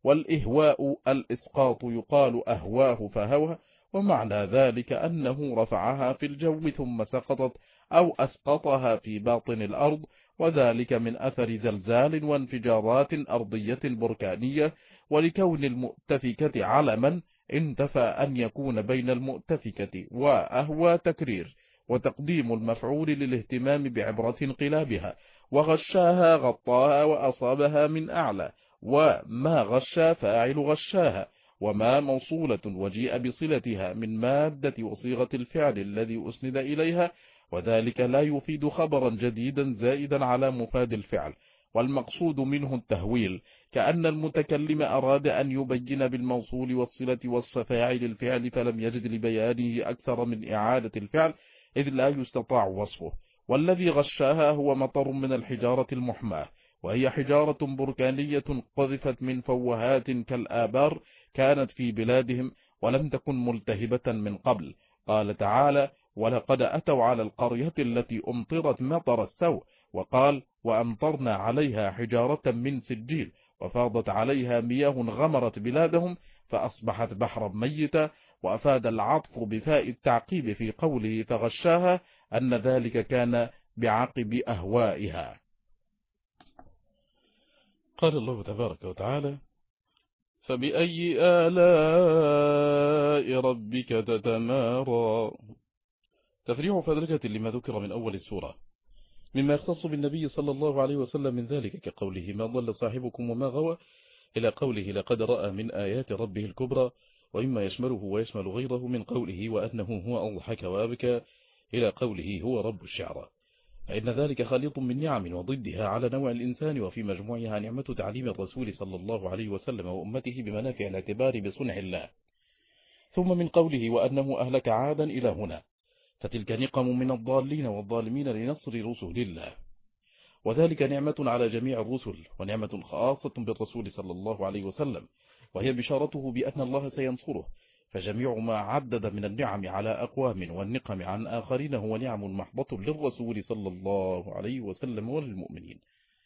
والإهواء الإسقاط يقال أهواه فهوى، ومعنى ذلك أنه رفعها في الجو ثم سقطت أو أسقطها في باطن الأرض، وذلك من أثر زلزال وانفجارات أرضية بركانية. ولكون المؤتفكة علما انتفى أن يكون بين المؤتفكة وأهوى تكرير، وتقديم المفعول للاهتمام بعبرة انقلابها. وغشاها غطاها وأصابها من أعلى، وما غشا فاعل غشاها، وما موصولة وجيء بصلتها من مادة وصيغة الفعل الذي أسند إليها، وذلك لا يفيد خبرا جديدا زائدا على مفاد الفعل، والمقصود منه التهويل، كأن المتكلم أراد أن يبين بالموصول والصلة والفاعل الفعل فلم يجد لبيانه أكثر من إعادة الفعل، إذ لا يستطاع وصفه. والذي غشاها هو مطر من الحجارة المحماة، وهي حجارة بركانية قذفت من فوهات كالآبار كانت في بلادهم ولم تكن ملتهبة من قبل. قال تعالى: ولقد أتوا على القرية التي أمطرت مطر السوء، وقال: وأمطرنا عليها حجارة من سجيل، وفاضت عليها مياه غمرت بلادهم فأصبحت بحرا ميتا. وأفاد العطف بفاء التعقيب في قوله فغشاها أن ذلك كان بعقب أهوائها. قال الله تبارك وتعالى: فبأي آلاء ربك تتمارى. تفريع فدرجة لما ذكر من أول السورة مما يختص بالنبي صلى الله عليه وسلم من ذلك، كقوله: ما ضل صاحبكم وما غوى، إلى قوله: لقد رأى من آيات ربه الكبرى، وإما يشمله ويشمل غيره من قوله: وأنه هو أضحك وأبكى، إلى قوله: هو رب الشعرى. فإن ذلك خليط من نعم وضدها على نوع الإنسان، وفي مجموعها نعمة تعليم الرسول صلى الله عليه وسلم وأمته بمنافع الاعتبار بصنع الله. ثم من قوله: وأنه أهلك عادا، إلى هنا، فتلك نقم من الضالين والظالمين لنصر رسل الله، وذلك نعمة على جميع الرسل، ونعمة خاصة بالرسول صلى الله عليه وسلم، وهي بشارته بأن الله سينصره. فجميع ما عدد من النعم على أقوام والنقم عن آخرين هو نعم محضة للرسول صلى الله عليه وسلم وللمؤمنين.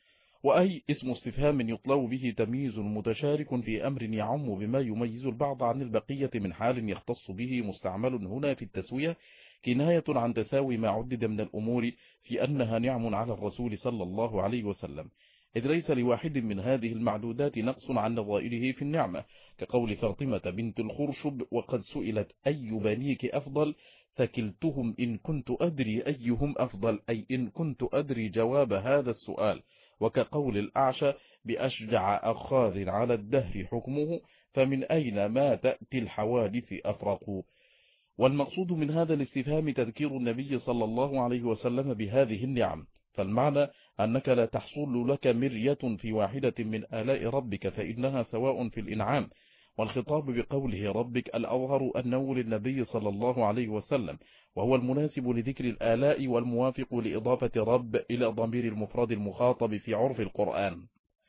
وأي اسم استفهام يطلب به تمييز متشارك في أمر يعم بما يميز البعض عن البقية من حال يختص به مستعمل هنا في التسوية، كناية عن تساوي ما عدد من الأمور في أنها نعم على الرسول صلى الله عليه وسلم، إذ ليس لواحد من هذه المعدودات نقص عن نظائره في النعمة، كقول فاطمة بنت الخرشب: وقد سئلت أي بنيك أفضل، فكلتهم إن كنت أدري أيهم أفضل، أي إن كنت أدري جواب هذا السؤال. وكقول الأعشى: بأشجع أخاذ على الدهر حكمه، فمن أين ما تأتي الحوادث أفرق. والمقصود من هذا الاستفهام تذكير النبي صلى الله عليه وسلم بهذه النعم، فالمعنى أنك لا تحصل لك مرية في واحدة من آلاء ربك، فإنها سواء في الإنعام. والخطاب بقوله ربك الأظهر أنه للنبي صلى الله عليه وسلم، وهو المناسب لذكر الآلاء والموافق لإضافة رب إلى ضمير المفرد المخاطب في عرف القرآن.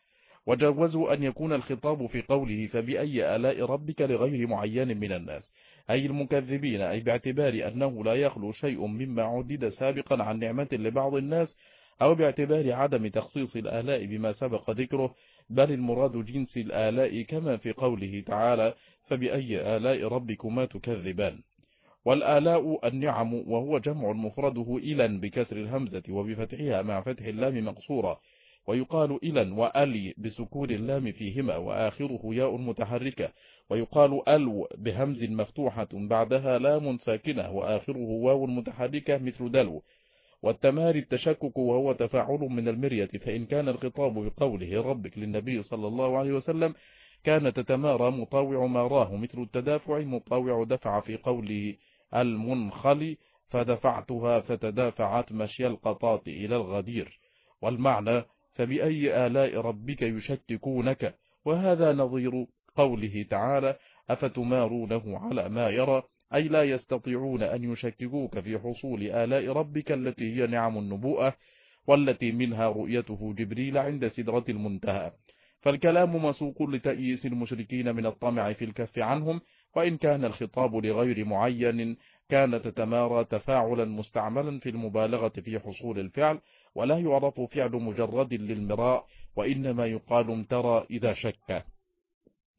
وجوزوا أن يكون الخطاب في قوله فبأي آلاء ربك لغير معين من الناس، أي المكذبين، أي باعتبار أنه لا يخلو شيء مما عدد سابقا عن نعمة لبعض الناس، أو باعتبار عدم تخصيص الآلاء بما سبق ذكره، بل المراد جنس الآلاء كما في قوله تعالى فبأي آلاء ربكما تكذبان. والآلاء النعم، وهو جمع مفرده إلى بكسر الهمزة وبفتحها مع فتح اللام مقصورة، ويقال إلى وألي بسكون اللام فيهما وآخره ياء متحركة، ويقال ألو بهمز مفتوحة بعدها لام ساكنة وآخره واو متحركة مثل دلو. والتماري التشكك، وهو تفاعل من المرية، فإن كان الخطاب بقوله ربك للنبي صلى الله عليه وسلم كان تتمارى مطاوع ما راه، مثل التدافع مطاوع دفع في قوله المنخل فدفعتها فتدافعت مشي القطاط إلى الغدير. والمعنى فبأي آلاء ربك يشككونك، وهذا نظير قوله تعالى أفتمارونه على ما يرى، أي لا يستطيعون أن يشككوك في حصول آلاء ربك التي هي نعم النبوءة، والتي منها رؤيته جبريل عند سدرة المنتهى. فالكلام مسوق لتأييس المشركين من الطمع في الكف عنهم، وإن كان الخطاب لغير معين كان تتمارى تفاعلا مستعملا في المبالغة في حصول الفعل، ولا يعرف فعل مجرد للمراء، وإنما يقال امترى إذا شك.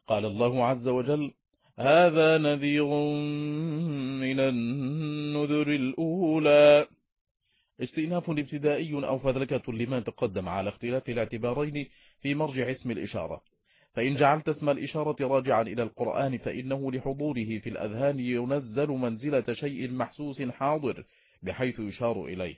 قال الله عز وجل: هذا نذير من النذر الأولى. استئناف ابتدائي أو فذلكة لما تقدم على اختلاف الاعتبارين في مرجع اسم الإشارة. فإن جعلت اسم الإشارة راجعا إلى القرآن فإنه لحضوره في الأذهان ينزل منزلة شيء محسوس حاضر بحيث يشار إليه.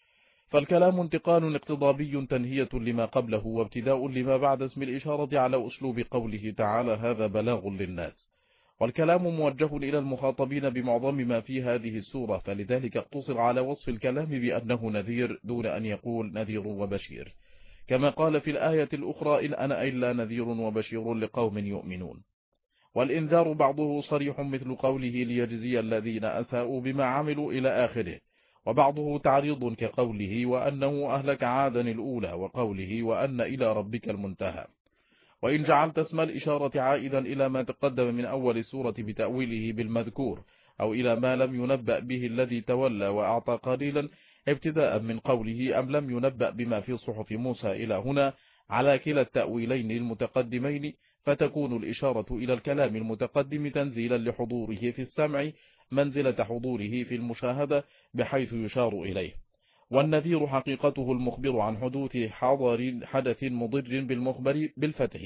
فالكلام انتقال اقتضابي تنهية لما قبله وابتداء لما بعد اسم الإشارة على أسلوب قوله تعالى: هذا بلاغ للناس. والكلام موجه إلى المخاطبين بمعظم ما في هذه السورة، فلذلك اقتصر على وصف الكلام بأنه نذير دون أن يقول نذير وبشير، كما قال في الآية الأخرى: إن أنا إلا نذير وبشير لقوم يؤمنون. والإنذار بعضه صريح مثل قوله: ليجزي الذين أساءوا بما عملوا إلى آخره، وبعضه تعريض كقوله: وأنه أهلك عادا الأولى، وقوله: وأن إلى ربك المنتهى. وإن جعلت اسم الإشارة عائدا إلى ما تقدم من أول السورة بتأويله بالمذكور، أو إلى ما لم ينبأ به الذي تولى وأعطى قليلا، ابتداء من قوله: أم لم ينبأ بما في صحف موسى إلى هنا، على كلا التأويلين المتقدمين، فتكون الإشارة إلى الكلام المتقدم تنزيلا لحضوره في السمع منزلة حضوره في المشاهدة بحيث يشار إليه. والنذير حقيقته المخبر عن حدوث حضر حدث مضر بالمخبر بالفتح،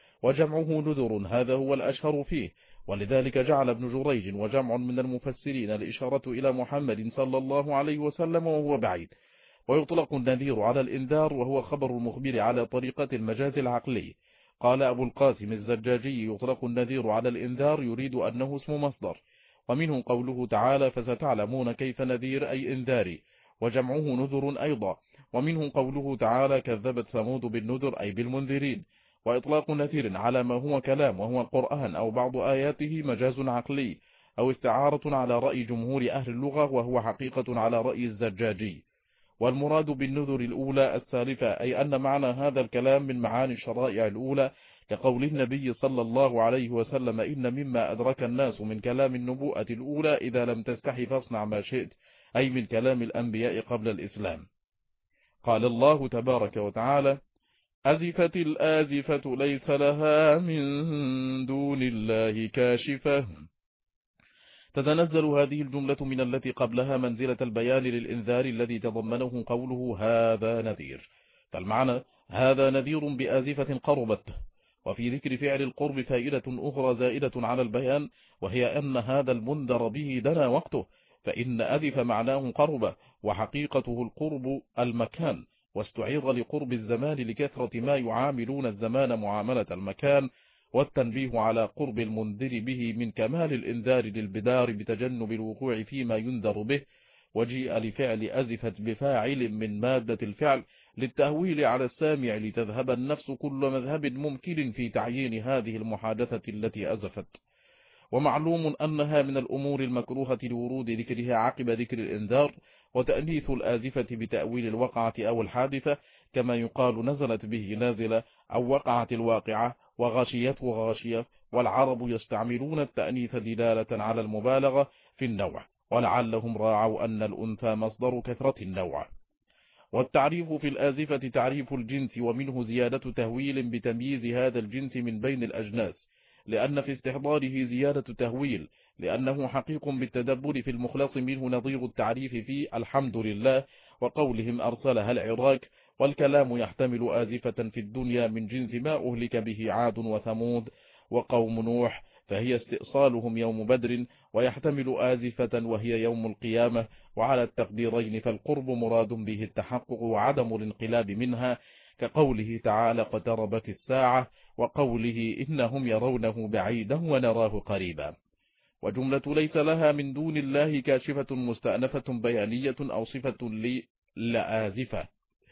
وجمعه نذر، هذا هو الأشهر فيه. ولذلك جعل ابن جريج وجمع من المفسرين الإشارة إلى محمد صلى الله عليه وسلم وهو بعيد. ويطلق النذير على الإنذار وهو خبر المخبر على طريقة المجاز العقلي. قال أبو القاسم الزجاجي: يطلق النذير على الإنذار يريد أنه اسم مصدر. ومنه قوله تعالى: فستعلمون كيف نذير أي إنذاري، وجمعه نذر أيضا. ومنه قوله تعالى: كذبت ثمود بالنذر أي بالمنذرين. وإطلاق نذير على ما هو كلام وهو القرآن أو بعض آياته مجاز عقلي، أو استعارة على رأي جمهور أهل اللغة، وهو حقيقة على رأي الزجاجي. والمراد بالنذر الأولى السالفة، أي أن معنى هذا الكلام من معاني الشرائع الأولى، كقول النبي صلى الله عليه وسلم: إن مما أدرك الناس من كلام النبوءة الأولى إذا لم تستحي فاصنع ما شئت، أي من كلام الأنبياء قبل الإسلام. قال الله تبارك وتعالى: أزفت الآزفة ليس لها من دون الله كاشفة. تتنزل هذه الجملة من التي قبلها منزلة البيان للإنذار الذي تضمنه قوله: هذا نذير. فالمعنى: هذا نذير بآزفة قربت. وفي ذكر فعل القرب فائدة أخرى زائدة على البيان، وهي أن هذا المنذر به دنا وقته، فإن أذف معناه قرب، وحقيقته القرب المكان، واستعير لقرب الزمان لكثرة ما يعاملون الزمان معاملة المكان. والتنبيه على قرب المنذر به من كمال الإنذار للبدار بتجنب الوقوع فيما ينذر به. وجيء لفعل أزفت بفاعل من مادة الفعل للتهويل على السامع لتذهب النفس كل مذهب ممكن في تعيين هذه المحادثة التي أزفت. ومعلوم أنها من الأمور المكروهة لورود ذكرها عقب ذكر الإنذار، وتأنيث الآزفة بتأويل الوقعة أو الحادثة، كما يقال نزلت به نازلة أو وقعت الواقعة وغشيته غاشية. والعرب يستعملون التأنيث دلالة على المبالغة في النوع، ولعلهم راعوا أن الأنثى مصدر كثرة النوع. والتعريف في الآزفة تعريف الجنس، ومنه زيادة تهويل بتمييز هذا الجنس من بين الأجناس، لأن في استحضاره زيادة تهويل، لأنه حقيق بالتدبر في المخلص منه نظير التعريف في الحمد لله وقولهم أرسلها العراك. والكلام يحتمل آزفة في الدنيا من جنس ما أهلك به عاد وثمود وقوم نوح، فهي استئصالهم يوم بدر، ويحتمل آزفة وهي يوم القيامة. وعلى التقديرين فالقرب مراد به التحقق وعدم الانقلاب منها، كقوله تعالى: اقتربت الساعة، وقوله: إنهم يرونه بعيدا ونراه قريبا. وجملة ليس لها من دون الله كاشفة مستأنفة بيانية أو صفة لآزفة.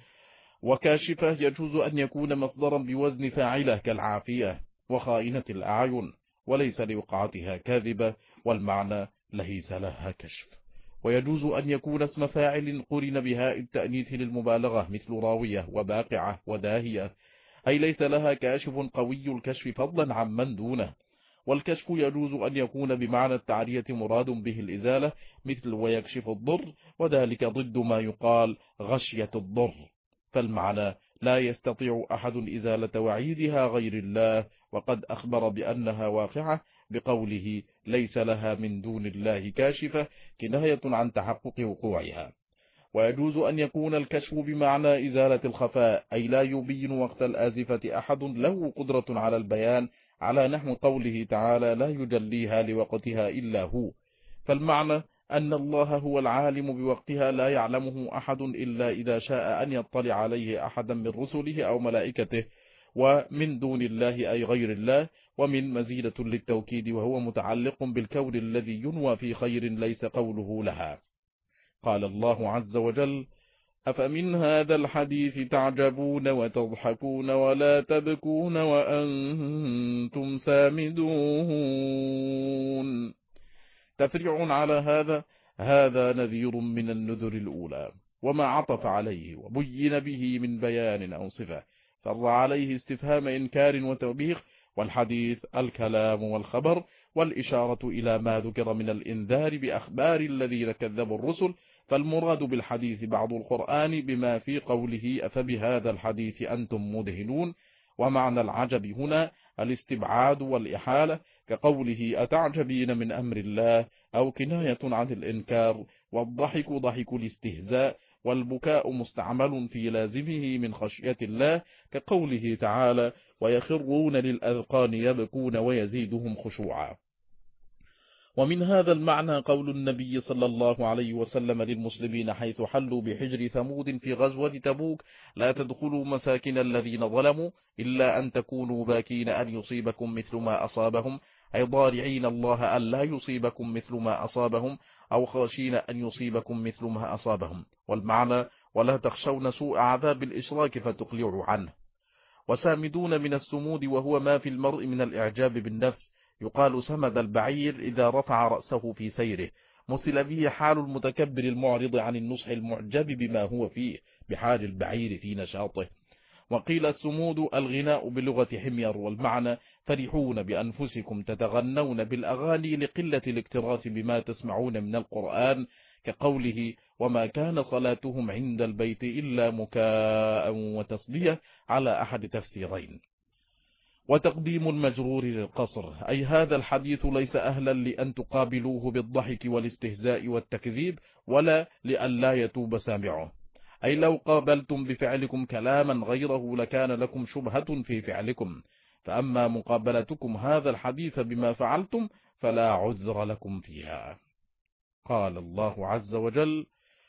وكاشفة يجوز أن يكون مصدرا بوزن فاعلة كالعافية وخائنة الأعين، وليس لوقعتها كاذبة، والمعنى ليس لها كشف. ويجوز أن يكون اسم فاعل قرن بهاء التأنيث للمبالغة مثل راوية وباقعة وداهية، أي ليس لها كاشف قوي الكشف فضلا عن من دونه. والكشف يجوز أن يكون بمعنى التعرية مراد به الإزالة مثل ويكشف الضر، وذلك ضد ما يقال غشية الضر. فالمعنى: لا يستطيع أحد إزالة وعيدها غير الله، وقد أخبر بأنها واقعة بقوله ليس لها من دون الله كاشفة، كناية عن تحقق وقوعها. ويجوز أن يكون الكشف بمعنى إزالة الخفاء، أي لا يبين وقت الآزفة أحد له قدرة على البيان، على نحو قوله تعالى لا يجليها لوقتها إلا هو. فالمعنى أن الله هو العالم بوقتها لا يعلمه أحد إلا إذا شاء أن يطلع عليه أحدا من رسله أو ملائكته. ومن دون الله أي غير الله، ومن مزيدة للتوكيد، وهو متعلق بالكون الذي ينوى في خير ليس قوله لها. قال الله عز وجل أفمن هذا الحديث تعجبون وتضحكون ولا تبكون وأنتم سامدون. تفريع على هذا، هذا نذير من النذر الأولى، وما عطف عليه وبين به من بيان أو صفة فر عليه استفهام إنكار وتوبيخ، والحديث الكلام والخبر، والإشارة إلى ما ذكر من الإنذار بأخبار الذين كذبوا الرسل. فالمراد بالحديث بعض القرآن بما في قوله أفبهذا الحديث أنتم مدهنون. ومعنى العجب هنا الاستبعاد والإحالة، كقوله أتعجبين من أمر الله، أو كناية عن الإنكار. والضحك ضحك الاستهزاء، والبكاء مستعمل في لازمه من خشية الله، كقوله تعالى ويخرون للأذقان يبكون ويزيدهم خشوعا. ومن هذا المعنى قول النبي صلى الله عليه وسلم للمسلمين حيث حلوا بحجر ثمود في غزوة تبوك لا تدخلوا مساكن الذين ظلموا إلا أن تكونوا باكين أن يصيبكم مثل ما أصابهم، أي ضارعين الله أن لا يصيبكم مثل ما أصابهم، أو خاشين أن يصيبكم مثل ما أصابهم. والمعنى ولا تخشون سوء عذاب الإشراك فتقلعوا عنه. وسامدون من السمود، وهو ما في المرء من الإعجاب بالنفس، يقال سمد البعير إذا رفع رأسه في سيره، مثل به حال المتكبر المعرض عن النصح المعجب بما هو فيه، بحال البعير في نشاطه. وقيل السمود الغناء بلغة حمير، والمعنى فرحون بأنفسكم تتغنون بالأغاني لقلة الاكتراث بما تسمعون من القرآن، كقوله وما كان صلاتهم عند البيت إلا مكاء وتصدية، على أحد تفسيرين. وتقديم المجرور للقصر، أي هذا الحديث ليس أهلا لأن تقابلوه بالضحك والاستهزاء والتكذيب، ولا لأن لا يتوب سامعه، أي لو قابلتم بفعلكم كلاما غيره لكان لكم شبهة في فعلكم، فأما مقابلتكم هذا الحديث بما فعلتم فلا عذر لكم فيها. قال الله عز وجل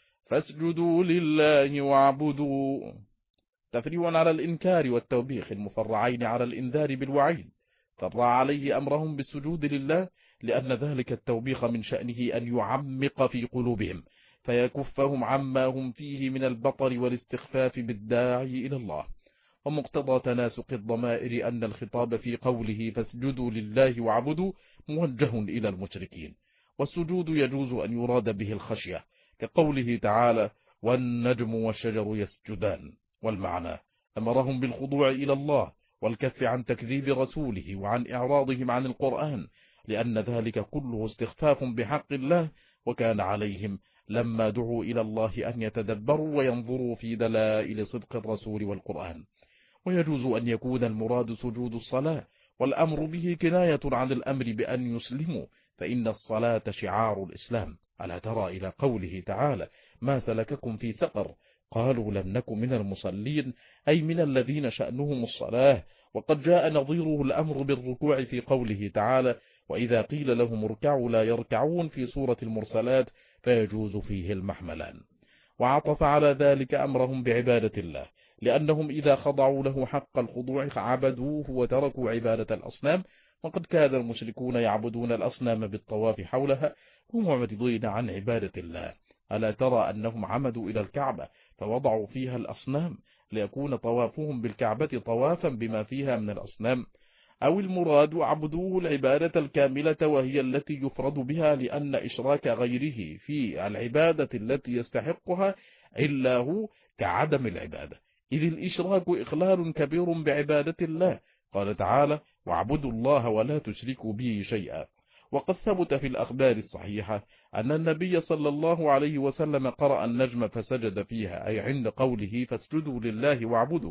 فاسجدوا لله واعبدوا، تفريع على الإنكار والتوبيخ المفرعين على الإنذار بالوعيد، فرع عليه أمرهم بالسجود لله، لأن ذلك التوبيخ من شأنه أن يعمق في قلوبهم فيكفهم عما هم فيه من البطر والاستخفاف بالداعي إلى الله. ومقتضى تناسق الضمائر أن الخطاب في قوله فاسجدوا لله واعبدوا موجه إلى المشركين، والسجود يجوز أن يراد به الخشية، كقوله تعالى والنجم والشجر يسجدان. والمعنى أمرهم بالخضوع إلى الله والكف عن تكذيب رسوله وعن إعراضهم عن القرآن، لأن ذلك كله استخفاف بحق الله، وكان عليهم لما دعوا إلى الله أن يتدبروا وينظروا في دلائل صدق الرسول والقرآن. ويجوز أن يكون المراد سجود الصلاة، والأمر به كناية عن الأمر بأن يسلموا، فإن الصلاة شعار الإسلام. ألا ترى إلى قوله تعالى ما سلككم في سقر، قالوا لم نك من المصلين، أي من الذين شأنهم الصلاة. وقد جاء نظيره الأمر بالركوع في قوله تعالى وإذا قيل لهم اركعوا لا يركعون في سورة المرسلات، فيجوز فيه المحملان. وعطف على ذلك أمرهم بعبادة الله، لأنهم إذا خضعوا له حق الخضوع عبدوه وتركوا عبادة الأصنام، وقد كان المشركون يعبدون الأصنام بالطواف حولها ومعرضين عن عبادة الله. ألا ترى أنهم عمدوا إلى الكعبة فوضعوا فيها الأصنام ليكون طوافهم بالكعبة طوافا بما فيها من الأصنام؟ أو المراد عبدوه العبادة الكاملة وهي التي يفرد بها، لأن إشراك غيره في العبادة التي يستحقها إلا هو كعدم العبادة، إذ الإشراك إخلال كبير بعبادة الله. قال تعالى واعبدوا الله ولا تشركوا به شيئا. وقد ثبت في الأخبار الصحيحة أن النبي صلى الله عليه وسلم قرأ النجم فسجد فيها، أي عند قوله فاسجدوا لله واعبدوا،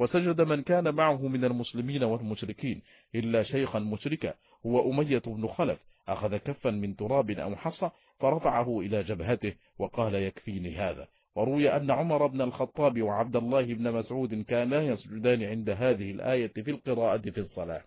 وسجد من كان معه من المسلمين والمشركين إلا شيخا مشركا هو أمية بن خلف، أخذ كفا من تراب أو حصى فرفعه إلى جبهته وقال يكفيني هذا. وروي أن عمر بن الخطاب وعبد الله بن مسعود كانا يسجدان عند هذه الآية في القراءة في الصلاة.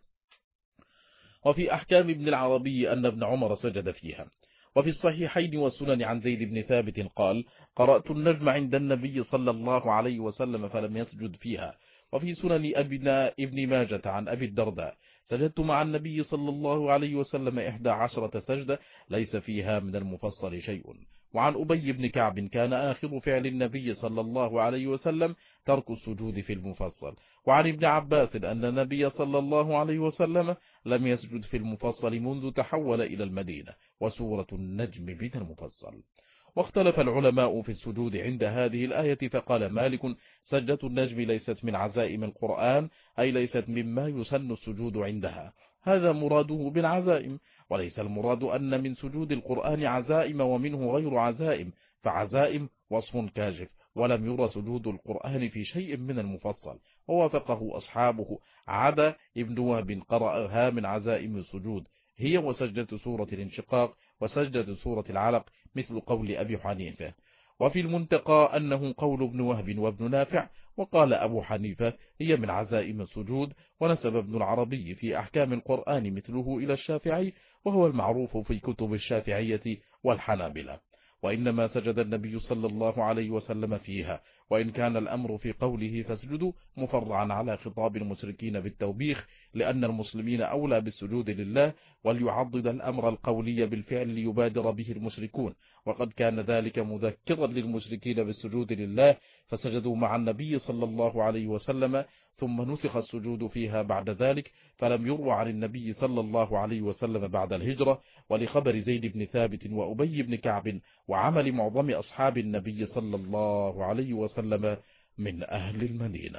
وفي أحكام ابن العربي أن ابن عمر سجد فيها. وفي الصحيحين والسنن عن زيد بن ثابت قال قرأت النجم عند النبي صلى الله عليه وسلم فلم يسجد فيها. وفي سنن أبناء ابن ماجة عن أبي الدرداء سجدت مع النبي صلى الله عليه وسلم إحدى عشرة سجدة ليس فيها من المفصل شيء. وعن أبي بن كعب كان آخر فعل النبي صلى الله عليه وسلم ترك السجود في المفصل. وعن ابن عباس أن النبي صلى الله عليه وسلم لم يسجد في المفصل منذ تحول إلى المدينة، وسورة النجم من المفصل. واختلف العلماء في السجود عند هذه الآية، فقال مالك سجدة النجم ليست من عزائم القرآن، أي ليست مما يسن السجود عندها، هذا مراده بالعزائم، وليس المراد أن من سجود القرآن عزائم ومنه غير عزائم، فعزائم وصف كاجف، ولم ير سجود القرآن في شيء من المفصل، ووافقه أصحابه عدا ابن وهب قرأها من عزائم السجود، هي وسجدة سورة الانشقاق وسجدة سورة العلق، مثل قول أبي حنيفة. وفي المنتقى أنه قول ابن وهب وابن نافع، وقال أبو حنيفة هي من عزائم السجود، ونسب ابن العربي في أحكام القرآن مثله إلى الشافعي، وهو المعروف في كتب الشافعية والحنابلة. وإنما سجد النبي صلى الله عليه وسلم فيها، وإن كان الأمر في قوله فاسجدوا مفرعا على خطاب المشركين بالتوبيخ، لأن المسلمين أولى بالسجود لله، وليعضد الأمر القولي بالفعل ليبادر به المشركون، وقد كان ذلك مذكرا للمشركين بالسجود لله، فسجدوا مع النبي صلى الله عليه وسلم، ثم نسخ السجود فيها بعد ذلك، فلم يروى عن النبي صلى الله عليه وسلم بعد الهجرة. ولخبر زيد بن ثابت وأبي بن كعب وعمل معظم أصحاب النبي صلى الله عليه وسلم من أهل المدينة.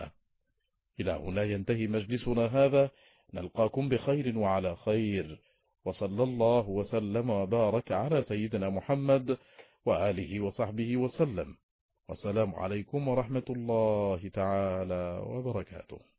إلى هنا ينتهي مجلسنا هذا، نلقاكم بخير وعلى خير، وصلى الله وسلم وبارك على سيدنا محمد وآله وصحبه وسلم، والسلام عليكم ورحمة الله تعالى وبركاته.